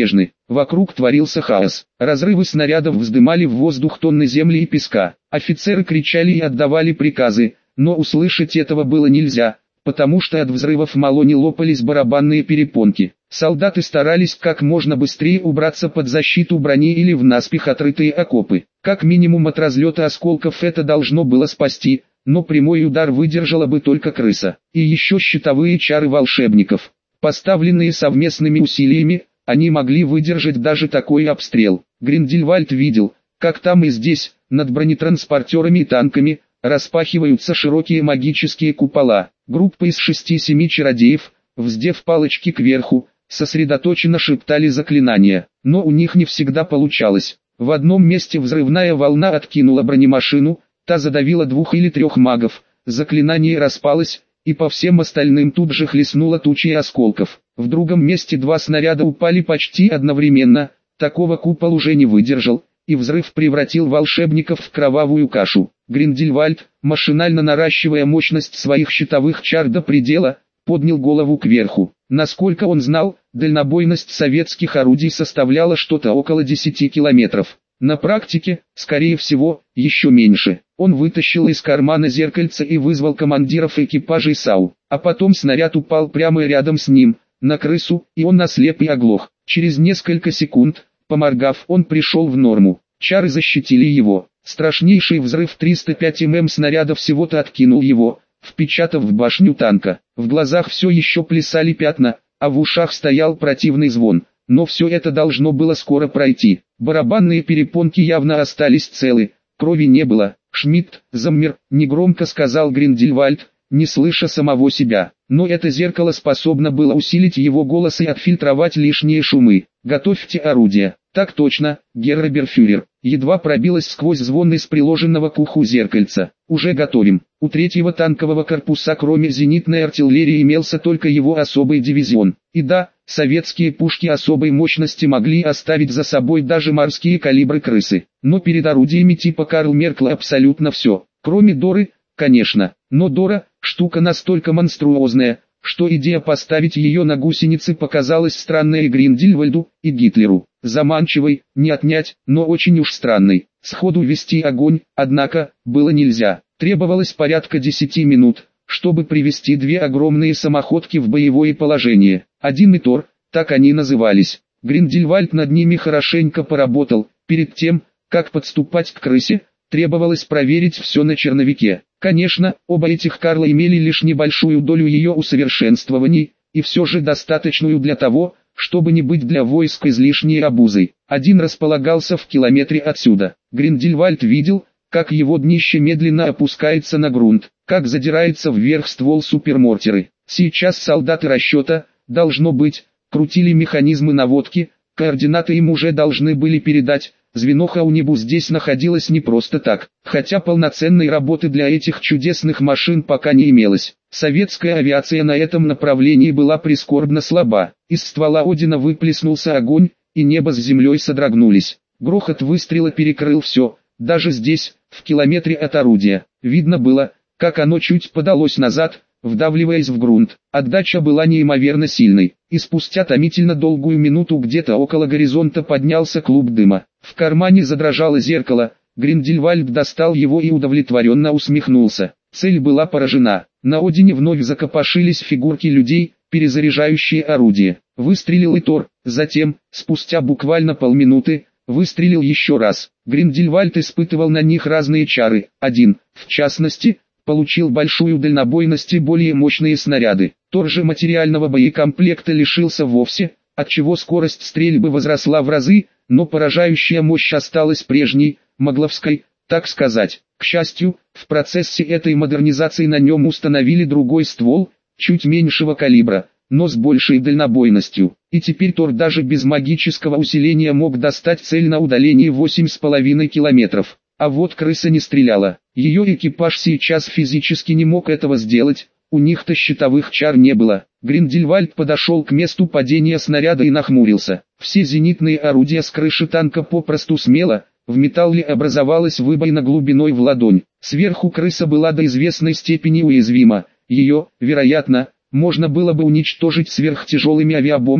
Вокруг творился хаос. Разрывы снарядов вздымали в воздух тонны земли и песка. Офицеры кричали и отдавали приказы, но услышать этого было нельзя, потому что от взрывов мало не лопались барабанные перепонки. Солдаты старались как можно быстрее убраться под защиту брони или в наспех отрытые окопы. Как минимум от разлета осколков это должно было спасти, но прямой удар выдержала бы только крыса. И еще щитовые чары волшебников. Поставленные совместными усилиями, они могли выдержать даже такой обстрел. Гриндельвальд видел, как там и здесь, над бронетранспортерами и танками, распахиваются широкие магические купола. Группа из 6-7 чародеев, вздев палочки кверху, сосредоточенно шептали заклинания, но у них не всегда получалось. В одном месте взрывная волна откинула бронемашину, та задавила 2 или 3 магов, заклинание распалось, и по всем остальным тут же хлестнула тучей осколков. В другом месте 2 снаряда упали почти одновременно, такого купол уже не выдержал, и взрыв превратил волшебников в кровавую кашу. Гриндельвальд, машинально наращивая мощность своих щитовых чар до предела, поднял голову кверху. Насколько он знал, дальнобойность советских орудий составляла что-то около 10 километров. На практике, скорее всего, еще меньше. Он вытащил из кармана зеркальце и вызвал командиров экипажей САУ. А потом снаряд упал прямо рядом с ним, на крысу, и он ослеп и оглох. Через несколько секунд, поморгав, он пришел в норму. Чары защитили его. Страшнейший взрыв 305 мм снаряда всего-то откинул его, впечатав в башню танка. В глазах все еще плясали пятна, а в ушах стоял противный звон. Но все это должно было скоро пройти. Барабанные перепонки явно остались целы, крови не было. «Шмидт, замер», — негромко сказал Гриндельвальд, не слыша самого себя. Но это зеркало способно было усилить его голос и отфильтровать лишние шумы. «Готовьте орудие». «Так точно, герр-оберфюрер», едва пробилось сквозь звон из приложенного к уху зеркальца. «Уже готовим». У 3-го танкового корпуса кроме зенитной артиллерии имелся только его особый дивизион. И да, советские пушки особой мощности могли оставить за собой даже морские калибры крысы. Но перед орудиями типа Карл меркло абсолютно все. Кроме Доры, конечно. Но Дора – штука настолько монструозная, что идея поставить ее на гусеницы показалась странной и Гриндельвальду, и Гитлеру. Заманчивой, не отнять, но очень уж странной. Сходу вести огонь, однако, было нельзя. Требовалось порядка 10 минут, чтобы привести 2 огромные самоходки в боевое положение. Один и Тор, так они назывались. Гриндельвальд над ними хорошенько поработал. Перед тем, как подступать к крысе, требовалось проверить все на черновике. Конечно, оба этих Карла имели лишь небольшую долю ее усовершенствований, и все же достаточную для того, чтобы не быть для войск излишней обузой. Один располагался в километре отсюда. Гриндельвальд видел, как его днище медленно опускается на грунт, как задирается вверх ствол супермортеры. Сейчас солдаты расчета, должно быть, крутили механизмы наводки, координаты им уже должны были передать. Звено Хаунибу здесь находилось не просто так, хотя полноценной работы для этих чудесных машин пока не имелось. Советская авиация на этом направлении была прискорбно слаба. Из ствола Одина выплеснулся огонь, и небо с землей содрогнулись. Грохот выстрела перекрыл все, даже здесь, в километре от орудия. Видно было, как оно чуть подалось назад, вдавливаясь в грунт. Отдача была неимоверно сильной, и спустя томительно долгую минуту где-то около горизонта поднялся клуб дыма. В кармане задрожало зеркало, Гриндельвальд достал его и удовлетворенно усмехнулся. Цель была поражена. На Одине вновь закопошились фигурки людей, перезаряжающие орудие. Выстрелил и Тор, затем, спустя буквально полминуты, выстрелил еще раз. Гриндельвальд испытывал на них разные чары. Один, в частности, получил большую дальнобойность и более мощные снаряды. Тор же материального боекомплекта лишился вовсе, отчего скорость стрельбы возросла в разы, но поражающая мощь осталась прежней, магловской, так сказать. К счастью, в процессе этой модернизации на нем установили другой ствол, чуть меньшего калибра, но с большей дальнобойностью. И теперь Тор даже без магического усиления мог достать цель на удалении 8,5 километров. А вот крыса не стреляла. Ее экипаж сейчас физически не мог этого сделать, у них-то щитовых чар не было. Гриндельвальд подошел к месту падения снаряда и нахмурился. Все зенитные орудия с крыши танка попросту смело, в металле образовалась выбоина глубиной в ладонь. Сверху крыса была до известной степени уязвима. Ее, вероятно, можно было бы уничтожить сверхтяжелыми авиабомбами,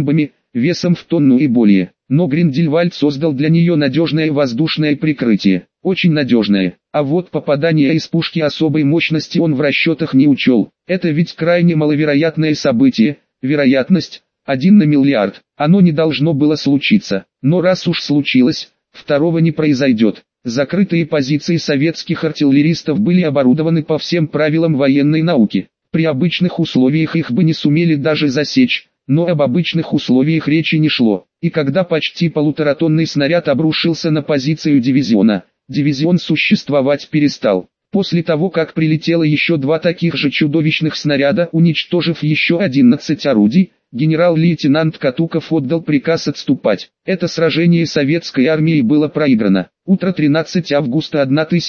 весом в тонну и более. Но Гриндельвальд создал для нее надежное воздушное прикрытие, очень надежное. А вот попадание из пушки особой мощности он в расчетах не учел. Это ведь крайне маловероятное событие, вероятность 1 на миллиард. Оно не должно было случиться. Но раз уж случилось, второго не произойдет. Закрытые позиции советских артиллеристов были оборудованы по всем правилам военной науки. При обычных условиях их бы не сумели даже засечь, но об обычных условиях речи не шло. И когда почти полуторатонный снаряд обрушился на позицию дивизиона, дивизион существовать перестал. После того, как прилетело еще 2 таких же чудовищных снаряда, уничтожив еще 11 орудий, генерал-лейтенант Катуков отдал приказ отступать. Это сражение советской армией было проиграно. Утро 13 августа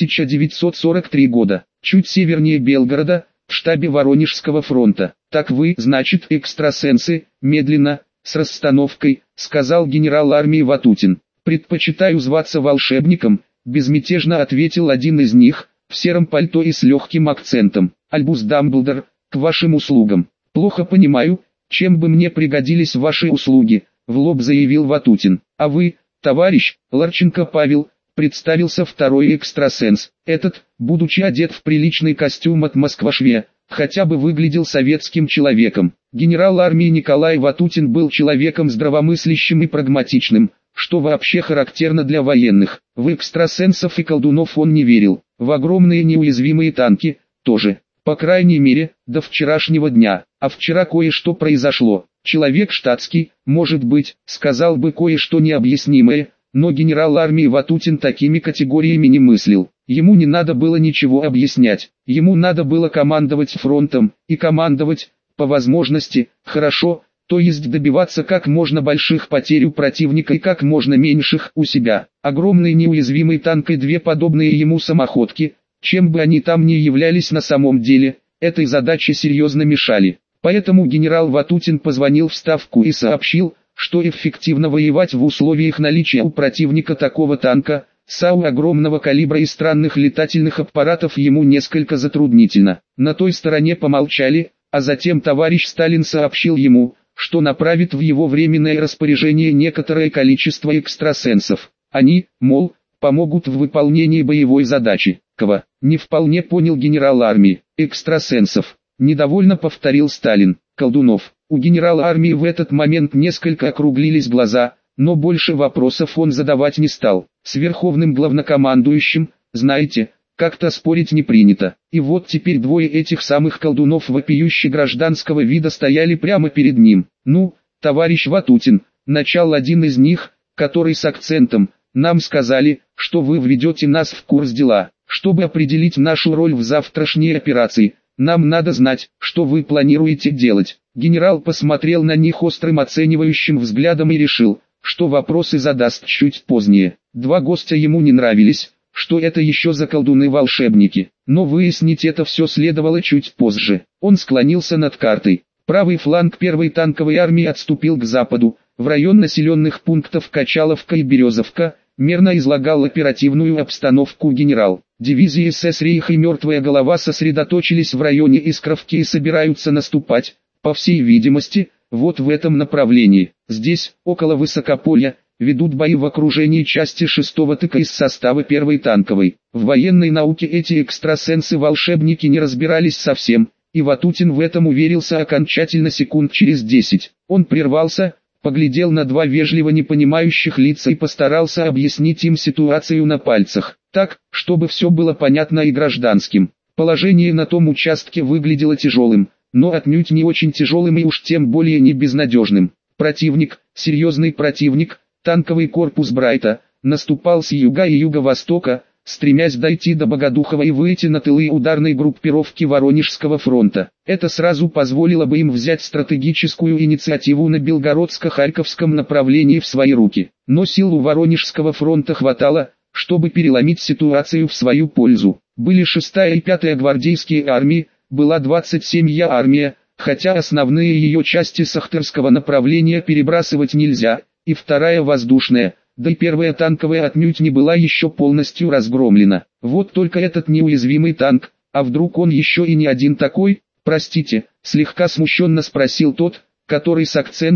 1943 года. Чуть севернее Белгорода, в штабе Воронежского фронта. «Так вы, значит, экстрасенсы», медленно, с расстановкой, сказал генерал армии Ватутин. «Предпочитаю зваться волшебником», безмятежно ответил один из них, в сером пальто и с легким акцентом. «Альбус Дамблдор, к вашим услугам». «Плохо понимаю, чем бы мне пригодились ваши услуги», в лоб заявил Ватутин. «А вы, товарищ, Ларченко Павел», представился второй экстрасенс. Этот, будучи одет в приличный костюм от москвашве, хотя бы выглядел советским человеком. Генерал армии Николай Ватутин был человеком здравомыслящим и прагматичным, что вообще характерно для военных. В экстрасенсов и колдунов он не верил, в огромные неуязвимые танки тоже. По крайней мере, до вчерашнего дня. А вчера кое-что произошло. Человек штатский, может быть, сказал бы кое-что необъяснимое, но генерал армии Ватутин такими категориями не мыслил. Ему не надо было ничего объяснять. Ему надо было командовать фронтом, и командовать, по возможности, хорошо, то есть добиваться как можно больших потерь у противника и как можно меньших у себя. Огромный неуязвимый танк и 2 подобные ему самоходки, чем бы они там ни являлись на самом деле, этой задаче серьезно мешали. Поэтому генерал Ватутин позвонил в Ставку и сообщил, что эффективно воевать в условиях наличия у противника такого танка, САУ огромного калибра и странных летательных аппаратов ему несколько затруднительно. На той стороне помолчали, а затем товарищ Сталин сообщил ему, что направит в его временное распоряжение некоторое количество экстрасенсов. Они, мол, помогут в выполнении боевой задачи. Кого? Не вполне понял генерал армии. Экстрасенсов. Недовольно повторил Сталин. Колдунов. У генерала армии в этот момент несколько округлились глаза, но больше вопросов он задавать не стал. С верховным главнокомандующим, знаете, как-то спорить не принято. И вот теперь 2 этих самых колдунов вопиюще гражданского вида стояли прямо перед ним. «Ну, товарищ Ватутин», начал один из них, который с акцентом, «нам сказали, что вы введете нас в курс дела. Чтобы определить нашу роль в завтрашней операции, нам надо знать, что вы планируете делать». Генерал посмотрел на них острым оценивающим взглядом и решил, что вопросы задаст чуть позднее. 2 гостя ему не нравились, что это еще за колдуны-волшебники, но выяснить это все следовало чуть позже. Он склонился над картой. Правый фланг 1-й танковой армии отступил к западу, в район населенных пунктов Качаловка и Березовка, мерно излагал оперативную обстановку генерал. Дивизии СС «Рейх» и «Мертвая голова» сосредоточились в районе Искровки и собираются наступать, по всей видимости, вот в этом направлении. Здесь, около Высокополья, ведут бои в окружении части 6-го ТК из состава 1-й танковой. В военной науке эти экстрасенсы-волшебники не разбирались совсем, и Ватутин в этом уверился окончательно секунд через 10. Он прервался, поглядел на 2 вежливо непонимающих лица и постарался объяснить им ситуацию на пальцах, так, чтобы все было понятно и гражданским. Положение на том участке выглядело тяжелым, но отнюдь не очень тяжелым и уж тем более не безнадежным. Противник, серьезный противник, танковый корпус Брайта, наступал с юга и юго-востока, стремясь дойти до Богодухова и выйти на тылы ударной группировки Воронежского фронта. Это сразу позволило бы им взять стратегическую инициативу на Белгородско-Харьковском направлении в свои руки. Но сил у Воронежского фронта хватало, чтобы переломить ситуацию в свою пользу. Были 6-я и 5-я гвардейские армии, была 27-я армия, хотя основные ее части с Ахтырского направления перебрасывать нельзя, и 2-я воздушная, да и 1-я танковая отнюдь не была еще полностью разгромлена. Вот только этот неуязвимый танк, а вдруг он еще и не один такой? Простите, слегка смущенно спросил тот, который с акцентом,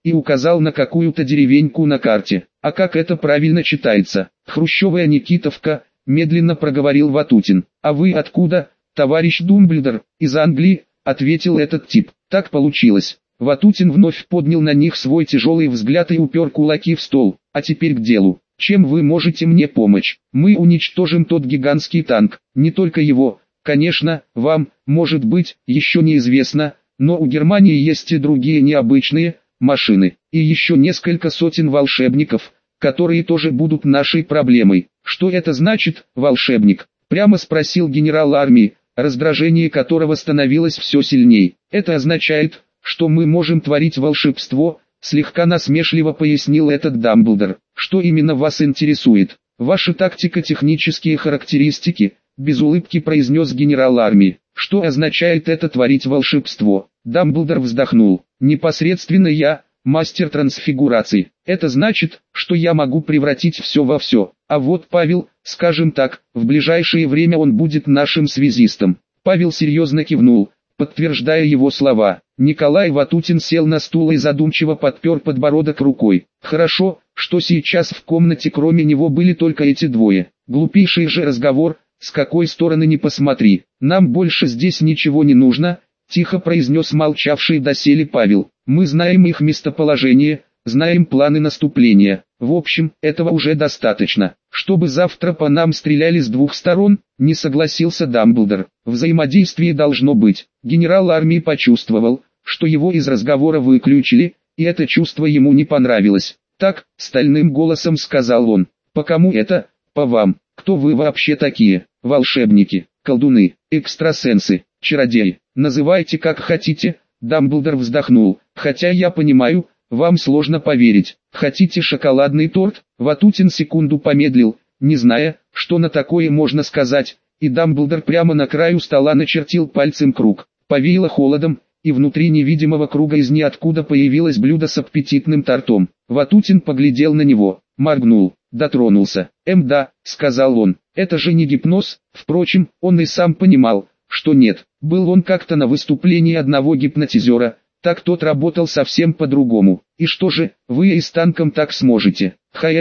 и указал на какую-то деревеньку на карте. А как это правильно читается? Хрущевая Никитовка, медленно проговорил Ватутин. А вы откуда, товарищ Думблдор? Из Англии, ответил этот тип. Так получилось. Ватутин вновь поднял на них свой тяжелый взгляд и упер кулаки в стол. А теперь к делу. Чем вы можете мне помочь? Мы уничтожим тот гигантский танк. Не только его, конечно, вам, может быть, еще неизвестно, но у Германии есть и другие необычные машины. И еще несколько сотен волшебников, которые тоже будут нашей проблемой. Что это значит, волшебник? Прямо спросил генерал армии, раздражение которого становилось все сильней. Это означает, что мы можем творить волшебство, слегка насмешливо пояснил этот Дамблдор. Что именно вас интересует? Ваши тактико-технические характеристики, без улыбки произнес генерал армии. Что означает это творить волшебство? Дамблдор вздохнул. Непосредственно я, мастер трансфигурации. Это значит, что я могу превратить все во все. А вот Павел, скажем так, в ближайшее время он будет нашим связистом. Павел серьезно кивнул, подтверждая его слова. Николай Ватутин сел на стул и задумчиво подпер подбородок рукой. Хорошо, что сейчас в комнате кроме него были только эти двое. Глупейший же разговор, с какой стороны ни посмотри. Нам больше здесь ничего не нужно, тихо произнес молчавший доселе Павел. Мы знаем их местоположение, знаем планы наступления. В общем, этого уже достаточно. Чтобы завтра по нам стреляли с двух сторон, не согласился Дамблдор. Взаимодействие должно быть. Генерал армии почувствовал, что его из разговора выключили, и это чувство ему не понравилось. Так, стальным голосом сказал он. По кому это? По вам. Кто вы вообще такие? Волшебники, колдуны, экстрасенсы, чародеи. Называйте как хотите. Дамблдор вздохнул. Хотя я понимаю, вам сложно поверить. Хотите шоколадный торт? Ватутин секунду помедлил, не зная, что на такое можно сказать, и Дамблдор прямо на краю стола начертил пальцем круг. Повеяло холодом, и внутри невидимого круга из ниоткуда появилось блюдо с аппетитным тортом. Ватутин поглядел на него, моргнул, дотронулся. Да, сказал он, это же не гипноз. Впрочем, он и сам понимал, что нет. Был он как-то на выступлении одного гипнотизера, так тот работал совсем по-другому. И что же, вы и с танком так сможете?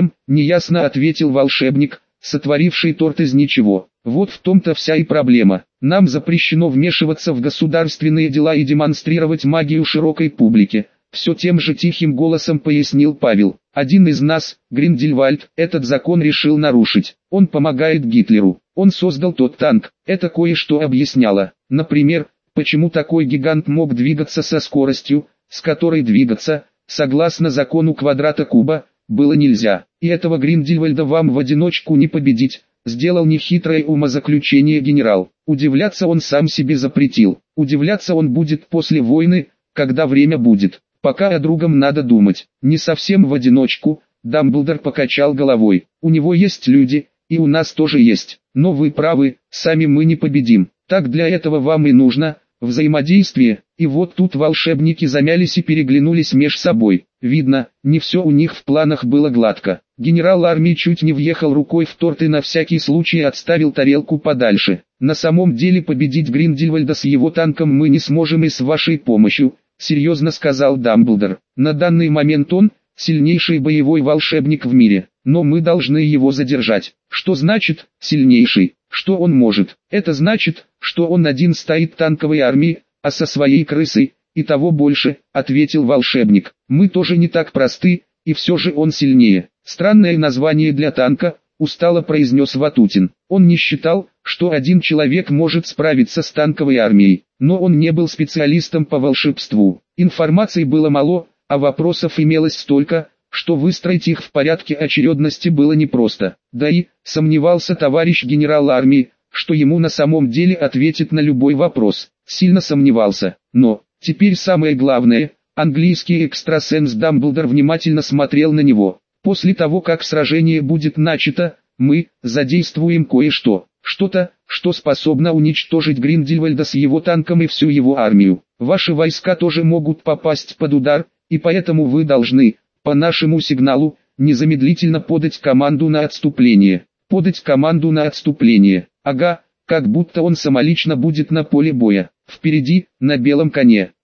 Неясно ответил волшебник, сотворивший торт из ничего. Вот в том-то вся и проблема. Нам запрещено вмешиваться в государственные дела и демонстрировать магию широкой публике. Все тем же тихим голосом пояснил Павел. Один из нас, Гриндельвальд, этот закон решил нарушить. Он помогает Гитлеру. Он создал тот танк. Это кое-что объясняло. Например, почему такой гигант мог двигаться со скоростью, с которой двигаться, согласно закону квадрата куба, было нельзя. И этого Гриндельвальда вам в одиночку не победить, сделал нехитрое умозаключение генерал. Удивляться он сам себе запретил. Удивляться он будет после войны, когда время будет. Пока о другом надо думать. Не совсем в одиночку. Дамблдор покачал головой. У него есть люди, и у нас тоже есть. Но вы правы, сами мы не победим. Так для этого вам и нужно взаимодействие. И вот тут волшебники замялись и переглянулись меж собой. Видно, не все у них в планах было гладко. Генерал армии чуть не въехал рукой в торт и на всякий случай отставил тарелку подальше. На самом деле победить Гриндельвальда с его танком мы не сможем и с вашей помощью, серьезно сказал Дамблдор. На данный момент он сильнейший боевой волшебник в мире, но мы должны его задержать. Что значит сильнейший? Что он может? Это значит, что он один стоит танковой армии, а со своей крысой, и того больше, ответил волшебник. Мы тоже не так просты, и все же он сильнее. Странное название для танка, устало произнес Ватутин. Он не считал, что один человек может справиться с танковой армией, но он не был специалистом по волшебству. Информации было мало, а вопросов имелось столько, что выстроить их в порядке очередности было непросто. Да и, сомневался товарищ генерал армии, что ему на самом деле ответит на любой вопрос. Сильно сомневался. Но, теперь самое главное, английский экстрасенс Дамблдор внимательно смотрел на него. После того, как сражение будет начато, мы задействуем кое-что. Что-то, что способно уничтожить Гриндельвальда с его танком и всю его армию. Ваши войска тоже могут попасть под удар, и поэтому вы должны, по нашему сигналу, незамедлительно подать команду на отступление. Подать команду на отступление. Ага, как будто он самолично будет на поле боя. Впереди, на белом коне.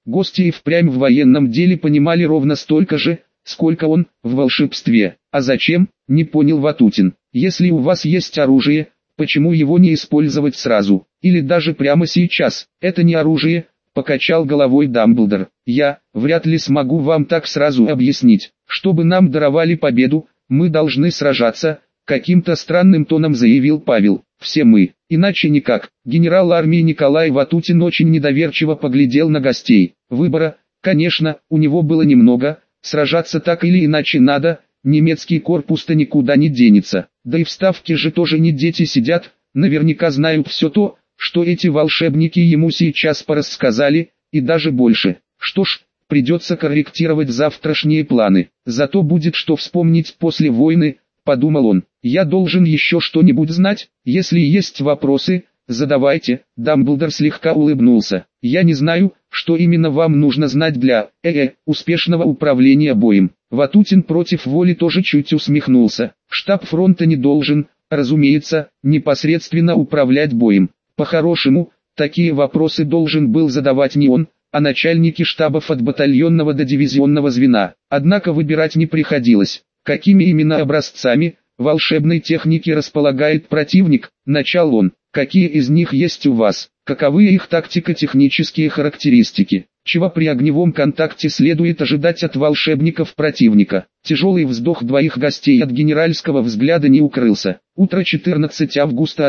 Гости и впрямь в военном деле понимали ровно столько же, сколько он в волшебстве. А зачем, не понял Ватутин. Если у вас есть оружие, почему его не использовать сразу, или даже прямо сейчас? Это не оружие, покачал головой Дамблдор. Я вряд ли смогу вам так сразу объяснить. Чтобы нам даровали победу, мы должны сражаться, каким-то странным тоном заявил Павел. Все мы, иначе никак. Генерал армии Николай Ватутин очень недоверчиво поглядел на гостей. Выбора, конечно, у него было немного, сражаться так или иначе надо, немецкий корпус-то никуда не денется. Да и в Ставке же тоже не дети сидят, наверняка знают все то, что эти волшебники ему сейчас порассказали, и даже больше. Что ж, придется корректировать завтрашние планы, зато будет что вспомнить после войны, подумал он. Я должен еще что-нибудь знать, если есть вопросы, задавайте. Дамблдор слегка улыбнулся. Я не знаю, что именно вам нужно знать для успешного управления боем. Ватутин против воли тоже чуть усмехнулся. Штаб фронта не должен, разумеется, непосредственно управлять боем. По-хорошему, такие вопросы должен был задавать не он, а начальники штабов от батальонного до дивизионного звена. Однако выбирать не приходилось. Какими именно образцами волшебной техники располагает противник, начал он. Какие из них есть у вас? Каковы их тактико-технические характеристики? Чего при огневом контакте следует ожидать от волшебников противника? Тяжелый вздох двоих гостей от генеральского взгляда не укрылся. Утро 14 августа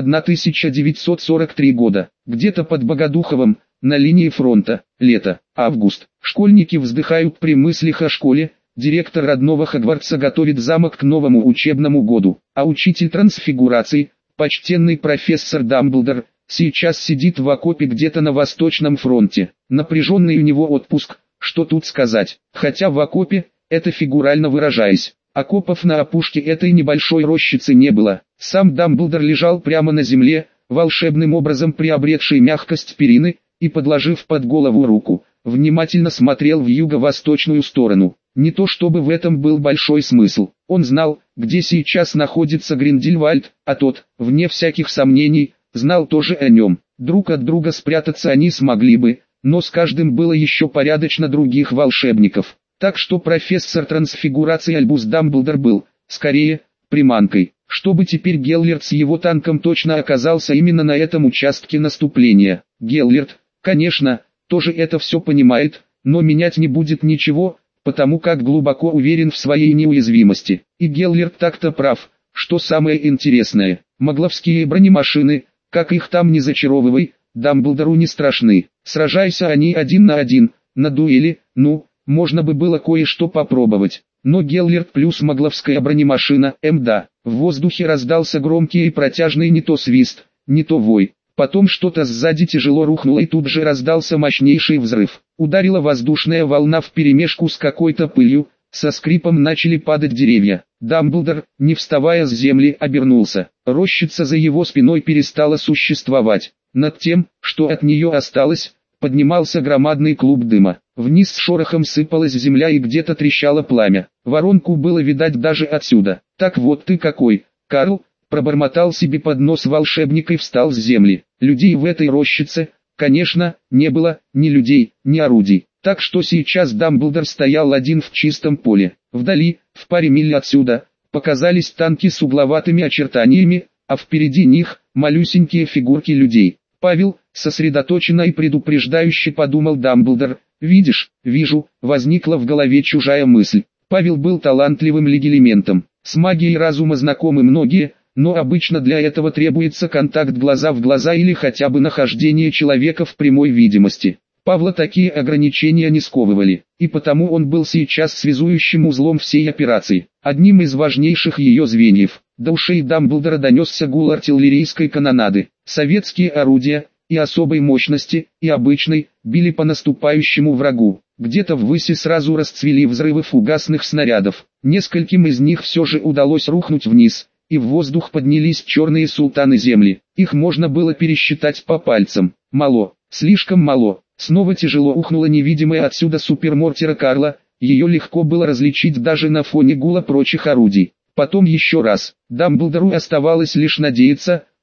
1943 года. Где-то под Богодуховым, на линии фронта. Лето, август. Школьники вздыхают при мыслях о школе. Директор родного Хогвартса готовит замок к новому учебному году. А учитель трансфигурации, почтенный профессор Дамблдор, сейчас сидит в окопе где-то на Восточном фронте. Напряженный у него отпуск, что тут сказать. Хотя в окопе, это фигурально выражаясь, окопов на опушке этой небольшой рощицы не было. Сам Дамблдор лежал прямо на земле, волшебным образом приобретший мягкость перины, и, подложив под голову руку, внимательно смотрел в юго-восточную сторону. Не то чтобы в этом был большой смысл. Он знал, где сейчас находится Гриндельвальд, а тот, вне всяких сомнений, знал тоже о нем. Друг от друга спрятаться они смогли бы, но с каждым было еще порядочно других волшебников. Так что профессор трансфигурации Альбус Дамблдор был, скорее, приманкой. Чтобы теперь Геллерт с его танком точно оказался именно на этом участке наступления. Геллерт, конечно, тоже это все понимает, но менять не будет ничего, потому как глубоко уверен в своей неуязвимости. И Геллерт так-то прав, что самое интересное, магловские бронемашины, как их там не зачаровывай, Дамблдору не страшны. Сражайся они один на один, на дуэли, можно бы было кое-что попробовать. Но Геллерт плюс магловская бронемашина, да. В воздухе раздался громкий и протяжный не то свист, не то вой. Потом что-то сзади тяжело рухнуло и тут же раздался мощнейший взрыв. Ударила воздушная волна вперемешку с какой-то пылью, со скрипом начали падать деревья. Дамблдор, не вставая с земли, обернулся. Рощица за его спиной перестала существовать. Над тем, что от нее осталось, поднимался громадный клуб дыма. Вниз с шорохом сыпалась земля и где-то трещало пламя. Воронку было видать даже отсюда. «Так вот ты какой, Карл!» Пробормотал себе под нос волшебник и встал с земли. Людей в этой рощице, конечно, не было, ни людей, ни орудий. Так что сейчас Дамблдор стоял один в чистом поле. Вдали, в паре миль отсюда, показались танки с угловатыми очертаниями, а впереди них, малюсенькие фигурки людей. Павел, сосредоточенно и предупреждающе подумал Дамблдор. «Видишь?» «Вижу», возникла в голове чужая мысль. Павел был талантливым легилементом. С магией разума знакомы многие, но обычно для этого требуется контакт глаза в глаза или хотя бы нахождение человека в прямой видимости. Павла такие ограничения не сковывали, и потому он был сейчас связующим узлом всей операции, одним из важнейших ее звеньев. До ушей Дамблдора донесся гул артиллерийской канонады. Советские орудия, и особой мощности, и обычной, били по наступающему врагу. Где-то ввыси сразу расцвели взрывы фугасных снарядов. Нескольким из них все же удалось рухнуть вниз, и в воздух поднялись черные султаны земли. Их можно было пересчитать по пальцам. Мало, слишком мало. Снова тяжело ухнула невидимая отсюда супермортира Карла, ее легко было различить даже на фоне гула прочих орудий. Потом еще раз. Дамблдору оставалось лишь надеяться,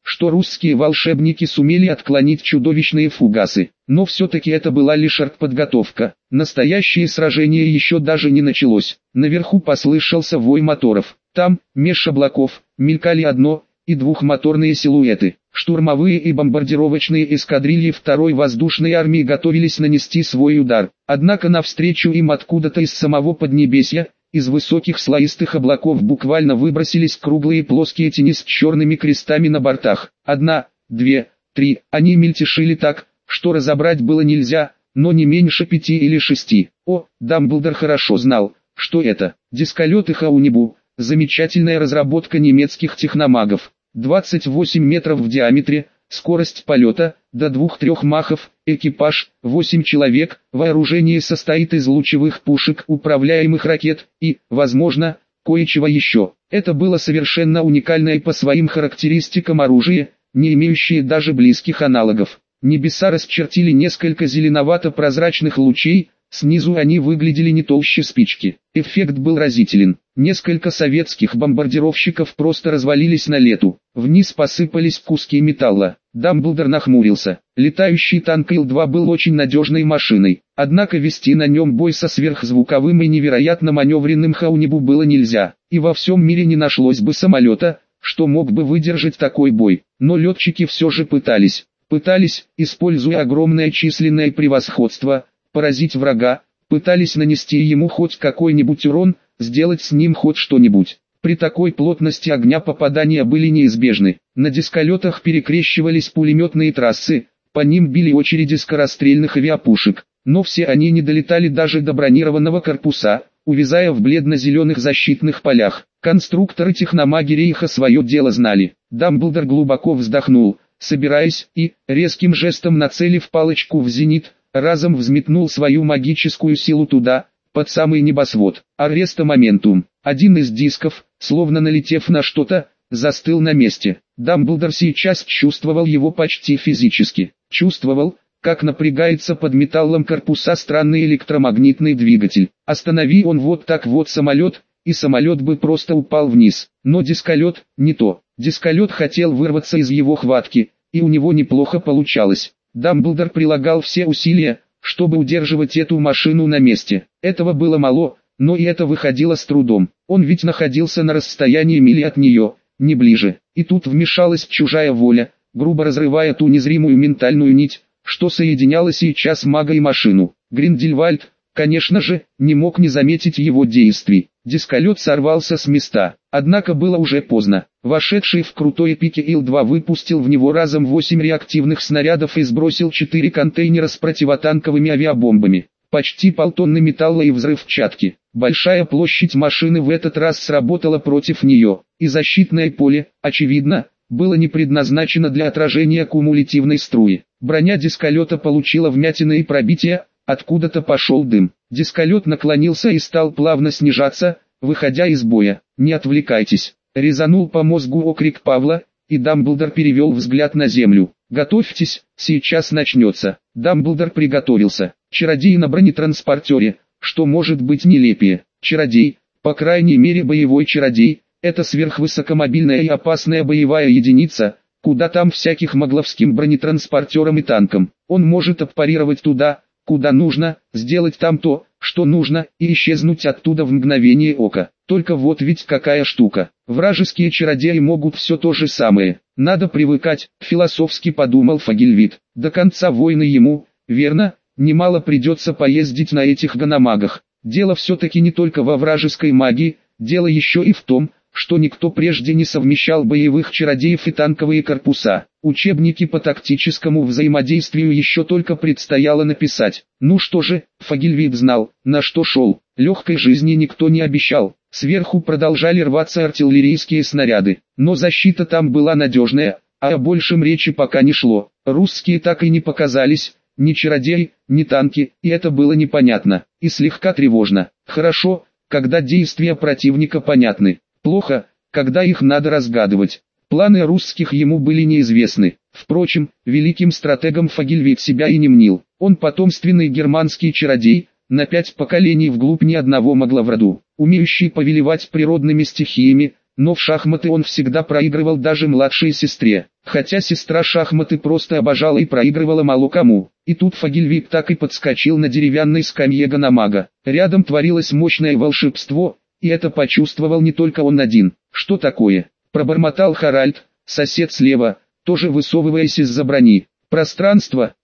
что русские волшебники сумели отклонить чудовищные фугасы. Но все-таки это была лишь артподготовка. Настоящее сражение еще даже не началось. Наверху послышался вой моторов. Там, меж облаков, мелькали одно- и двухмоторные силуэты. Штурмовые и бомбардировочные эскадрильи второй воздушной армии готовились нанести свой удар. Однако навстречу им откуда-то из самого Поднебесья, из высоких слоистых облаков буквально выбросились круглые плоские тени с черными крестами на бортах. Одна, две, три. Они мельтешили так, что разобрать было нельзя, но не меньше 5 или 6. Дамблдор хорошо знал, что это дисколеты Хаунибу, замечательная разработка немецких техномагов. 28 метров в диаметре, скорость полета до 2-3 махов, экипаж 8 человек, вооружение состоит из лучевых пушек, управляемых ракет и, возможно, кое-чего еще. Это было совершенно уникальное по своим характеристикам оружие, не имеющее даже близких аналогов. Небеса расчертили несколько зеленовато-прозрачных лучей, снизу они выглядели не толще спички. Эффект был разителен. Несколько советских бомбардировщиков просто развалились на лету. Вниз посыпались куски металла. Дамблдор нахмурился. Летающий танк Ил-2 был очень надежной машиной. Однако вести на нем бой со сверхзвуковым и невероятно маневренным Хаунибу было нельзя. И во всем мире не нашлось бы самолета, что мог бы выдержать такой бой. Но летчики все же пытались, используя огромное численное превосходство, поразить врага, пытались нанести ему хоть какой-нибудь урон, сделать с ним хоть что-нибудь. При такой плотности огня попадания были неизбежны. На дисколетах перекрещивались пулеметные трассы, по ним били очереди скорострельных авиапушек, но все они не долетали даже до бронированного корпуса, увязая в бледно-зеленых защитных полях. Конструкторы техномаги Рейха свое дело знали. Дамблдор глубоко вздохнул, собираясь, и, резким жестом нацелив палочку в зенит, разом взметнул свою магическую силу туда, под самый небосвод. Арреста моментум. Один из дисков, словно налетев на что-то, застыл на месте. Дамблдор сейчас чувствовал его почти физически. Чувствовал, как напрягается под металлом корпуса странный электромагнитный двигатель. Останови он вот так вот самолет, и самолет бы просто упал вниз. Но дисколет не то. Дисколет хотел вырваться из его хватки, и у него неплохо получалось. Дамблдор прилагал все усилия, чтобы удерживать эту машину на месте. Этого было мало, но и это выходило с трудом. Он ведь находился на расстоянии мили от нее, не ближе. И тут вмешалась чужая воля, грубо разрывая ту незримую ментальную нить, что соединяла сейчас мага и машину. Гриндельвальд, конечно же, не мог не заметить его действий. Дисколет сорвался с места, однако было уже поздно. Вошедший в крутой пике Ил-2 выпустил в него разом 8 реактивных снарядов и сбросил 4 контейнера с противотанковыми авиабомбами. Почти полтонны металла и взрывчатки. Большая площадь машины в этот раз сработала против нее, и защитное поле, очевидно, было не предназначено для отражения кумулятивной струи. Броня дисколета получила вмятины и пробития, откуда-то пошел дым. Дисколет наклонился и стал плавно снижаться, выходя из боя. «Не отвлекайтесь!» — резанул по мозгу окрик Павла, и Дамблдор перевел взгляд на землю. «Готовьтесь, сейчас начнется». Дамблдор приготовился. Чародей на бронетранспортере, что может быть нелепее. Чародей, по крайней мере боевой чародей, это сверхвысокомобильная и опасная боевая единица, куда там всяких магловским бронетранспортерам и танкам. Он может аппарировать туда, куда нужно, сделать там то, что нужно, и исчезнуть оттуда в мгновение ока. Только вот ведь какая штука. Вражеские чародеи могут все то же самое. Надо привыкать, философски подумал Фагельвит. До конца войны ему, верно, немало придется поездить на этих ганамагах. Дело все-таки не только во вражеской магии, дело еще и в том, что никто прежде не совмещал боевых чародеев и танковые корпуса. Учебники по тактическому взаимодействию еще только предстояло написать. Ну что же, Фагельвит знал, на что шел. Легкой жизни никто не обещал. Сверху продолжали рваться артиллерийские снаряды. Но защита там была надежная, а о большем речи пока не шло. Русские так и не показались, ни чародеи, ни танки, и это было непонятно, и слегка тревожно. Хорошо, когда действия противника понятны. Плохо, когда их надо разгадывать. Планы русских ему были неизвестны. Впрочем, великим стратегом Фагельвит себя и не мнил. Он потомственный германский чародей, на 5 поколений вглубь ни одного могла в роду, умеющий повелевать природными стихиями, но в шахматы он всегда проигрывал даже младшей сестре. хотя сестра шахматы просто обожала и проигрывала мало кому. И тут Фогельвиг так и подскочил на деревянной скамье Ганамага. Рядом творилось мощное волшебство, и это почувствовал не только он один. «Что такое?» – пробормотал Харальд, сосед слева, тоже высовываясь из-за брони. Пространство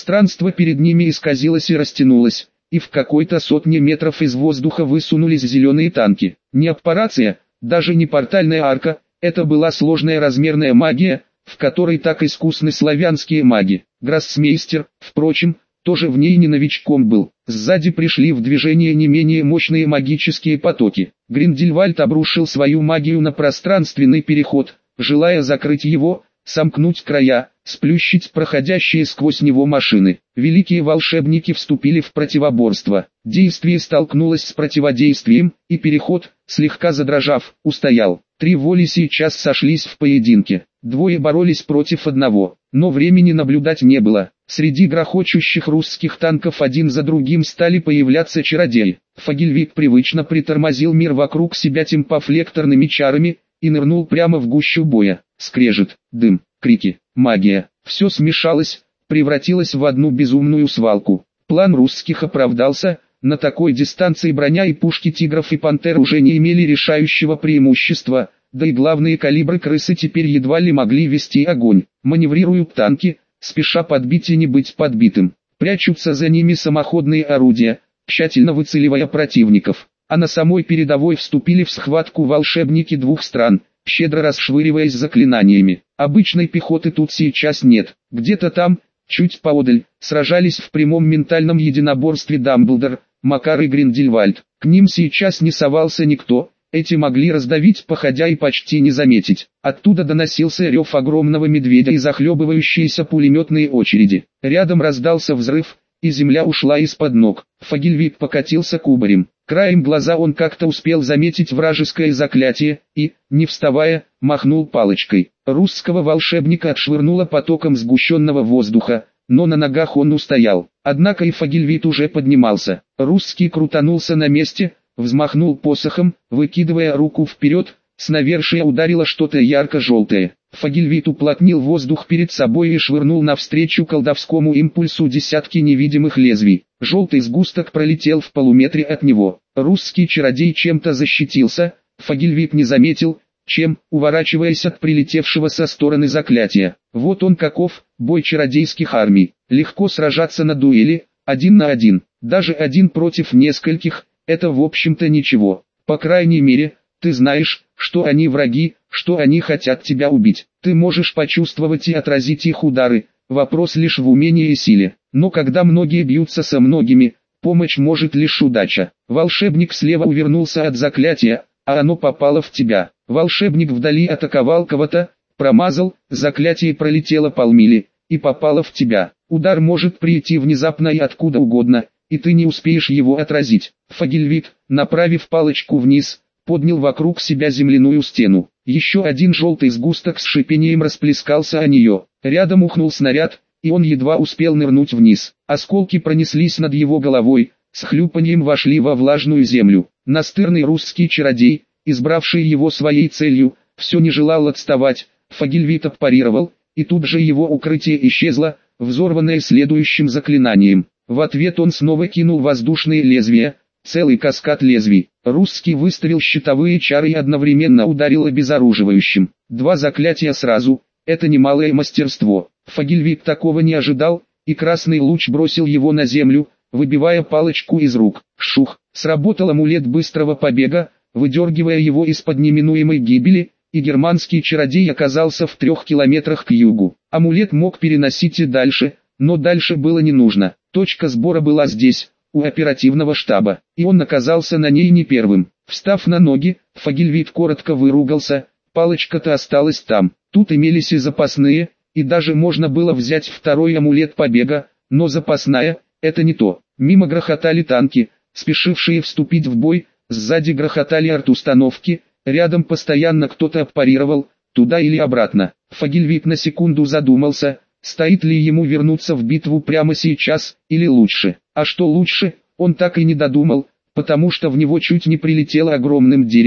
перед ними исказилось и растянулось, и в какой-то сотне метров из воздуха высунулись зеленые танки. Не аппарация, даже не портальная арка, это была сложная размерная магия, в которой так искусны славянские маги. Гроссмейстер, впрочем, тоже в ней не новичком был. Сзади пришли в движение не менее мощные магические потоки. Гриндельвальд обрушил свою магию на пространственный переход, желая закрыть его, сомкнуть края, сплющить проходящие сквозь него машины. Великие волшебники вступили в противоборство. Действие столкнулось с противодействием, и переход, слегка задрожав, устоял. Три воли сейчас сошлись в поединке. Двое боролись против одного, но времени наблюдать не было. Среди грохочущих русских танков один за другим стали появляться чародеи. Фогельвиг привычно притормозил мир вокруг себя темпофлекторными чарами и нырнул прямо в гущу боя. Скрежет, дым, крики, магия. Все смешалось, превратилось в одну безумную свалку. План русских оправдался. На такой дистанции броня и пушки тигров и пантер уже не имели решающего преимущества, да и главные калибры крысы теперь едва ли могли вести огонь. Маневрируют танки, спеша подбить и не быть подбитым. Прячутся за ними самоходные орудия, тщательно выцеливая противников. А на самой передовой вступили в схватку волшебники двух стран, щедро расшвыриваясь заклинаниями. Обычной пехоты тут сейчас нет. Где-то там, чуть поодаль, сражались в прямом ментальном единоборстве Дамблдор, Макар и Гриндельвальд. К ним сейчас не совался никто, эти могли раздавить походя и почти не заметить. Оттуда доносился рев огромного медведя и захлебывающиеся пулеметные очереди. Рядом раздался взрыв, и земля ушла из-под ног. Фогельвиг покатился кубарем. Краем глаза он как-то успел заметить вражеское заклятие и, не вставая, махнул палочкой. Русского волшебника отшвырнуло потоком сгущенного воздуха, но на ногах он устоял. Однако и Фогельвиг уже поднимался. Русский крутанулся на месте, взмахнул посохом, выкидывая руку вперед, с навершия ударило что-то ярко-желтое. Фогельвиг уплотнил воздух перед собой и швырнул навстречу колдовскому импульсу десятки невидимых лезвий. Желтый сгусток пролетел в полуметре от него. Русский чародей чем-то защитился, Фогельвиг не заметил, чем, уворачиваясь от прилетевшего со стороны заклятия. Вот он каков, бой чародейских армий. Легко сражаться на дуэли, один на один, даже один против нескольких, это в общем-то ничего. По крайней мере, ты знаешь, что они враги, что они хотят тебя убить. Ты можешь почувствовать и отразить их удары, вопрос лишь в умении и силе. Но когда многие бьются со многими, помощь может лишь удача. Волшебник слева увернулся от заклятия, а оно попало в тебя. Волшебник вдали атаковал кого-то, промазал, заклятие пролетело полмили, и попало в тебя. Удар может прийти внезапно и откуда угодно, и ты не успеешь его отразить. Фогельвиг, направив палочку вниз, поднял вокруг себя земляную стену. Еще один желтый сгусток с шипением расплескался о нее. Рядом ухнул снаряд, и он едва успел нырнуть вниз. Осколки пронеслись над его головой, с хлюпаньем вошли во влажную землю. Настырный русский чародей, избравший его своей целью, все не желал отставать. Фогельвиг парировал, и тут же его укрытие исчезло, взорванное следующим заклинанием. В ответ он снова кинул воздушные лезвия, целый каскад лезвий. Русский выставил щитовые чары и одновременно ударил обезоруживающим. Два заклятия сразу, это немалое мастерство. Фогельвиг такого не ожидал, и красный луч бросил его на землю, выбивая палочку из рук. Шух, сработал амулет быстрого побега, выдергивая его из-под неминуемой гибели, и германский чародей оказался в 3 километрах к югу. Амулет мог переносить и дальше, но дальше было не нужно. Точка сбора была здесь, у оперативного штаба, и он оказался на ней не первым. Встав на ноги, Фогельвиг коротко выругался, палочка-то осталась там. Тут имелись и запасные, и даже можно было взять второй амулет побега, но запасная – это не то. Мимо грохотали танки, спешившие вступить в бой, сзади грохотали артустановки, рядом постоянно кто-то парировал, туда или обратно. Фогельвиг на секунду задумался, стоит ли ему вернуться в битву прямо сейчас, или лучше. А что лучше, он так и не додумал, потому что в него чуть не прилетело огромным деревом,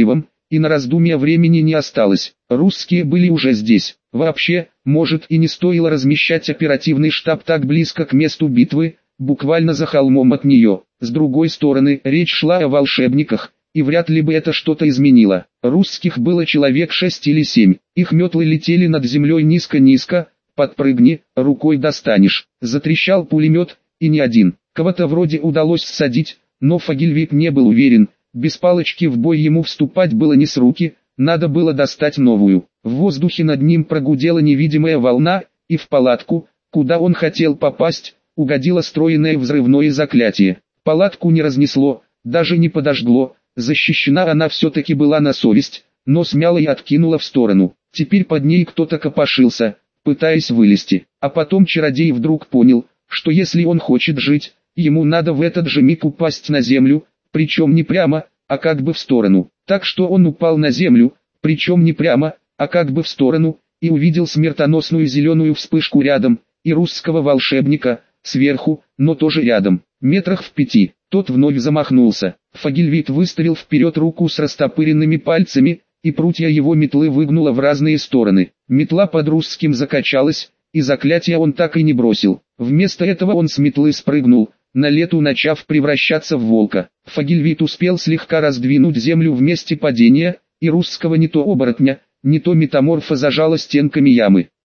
и на раздумья времени не осталось. Русские были уже здесь. Вообще, может и не стоило размещать оперативный штаб так близко к месту битвы, буквально за холмом от нее. С другой стороны, речь шла о волшебниках, и вряд ли бы это что-то изменило. Русских было человек 6 или 7, их метлы летели над землей низко-низко, подпрыгни, рукой достанешь. Затрещал пулемет, и не один. Кого-то вроде удалось ссадить, но Фогельвик не был уверен, без палочки в бой ему вступать было не с руки, надо было достать новую. В воздухе над ним прогудела невидимая волна, и в палатку, куда он хотел попасть, угодило стройное взрывное заклятие. Палатку не разнесло, даже не подожгло, защищена она все-таки была на совесть, но смяла и откинула в сторону. Теперь под ней кто-то копошился, пытаясь вылезти. А потом чародей вдруг понял, что если он хочет жить, ему надо в этот же миг упасть на землю, причем не прямо, а как бы в сторону. Так что он упал на землю, причем не прямо, а как бы в сторону, и увидел смертоносную зеленую вспышку рядом, и русского волшебника, сверху, но тоже рядом, метрах в 5. Тот вновь замахнулся. Фогельвит выставил вперед руку с растопыренными пальцами, и прутья его метлы выгнуло в разные стороны. Метла под русским закачалась, и заклятие он так и не бросил. Вместо этого он с метлы спрыгнул, на лету начав превращаться в волка. Фогельвит успел слегка раздвинуть землю в месте падения, и русского не то оборотня, не то метаморфа зажало стенками ямы.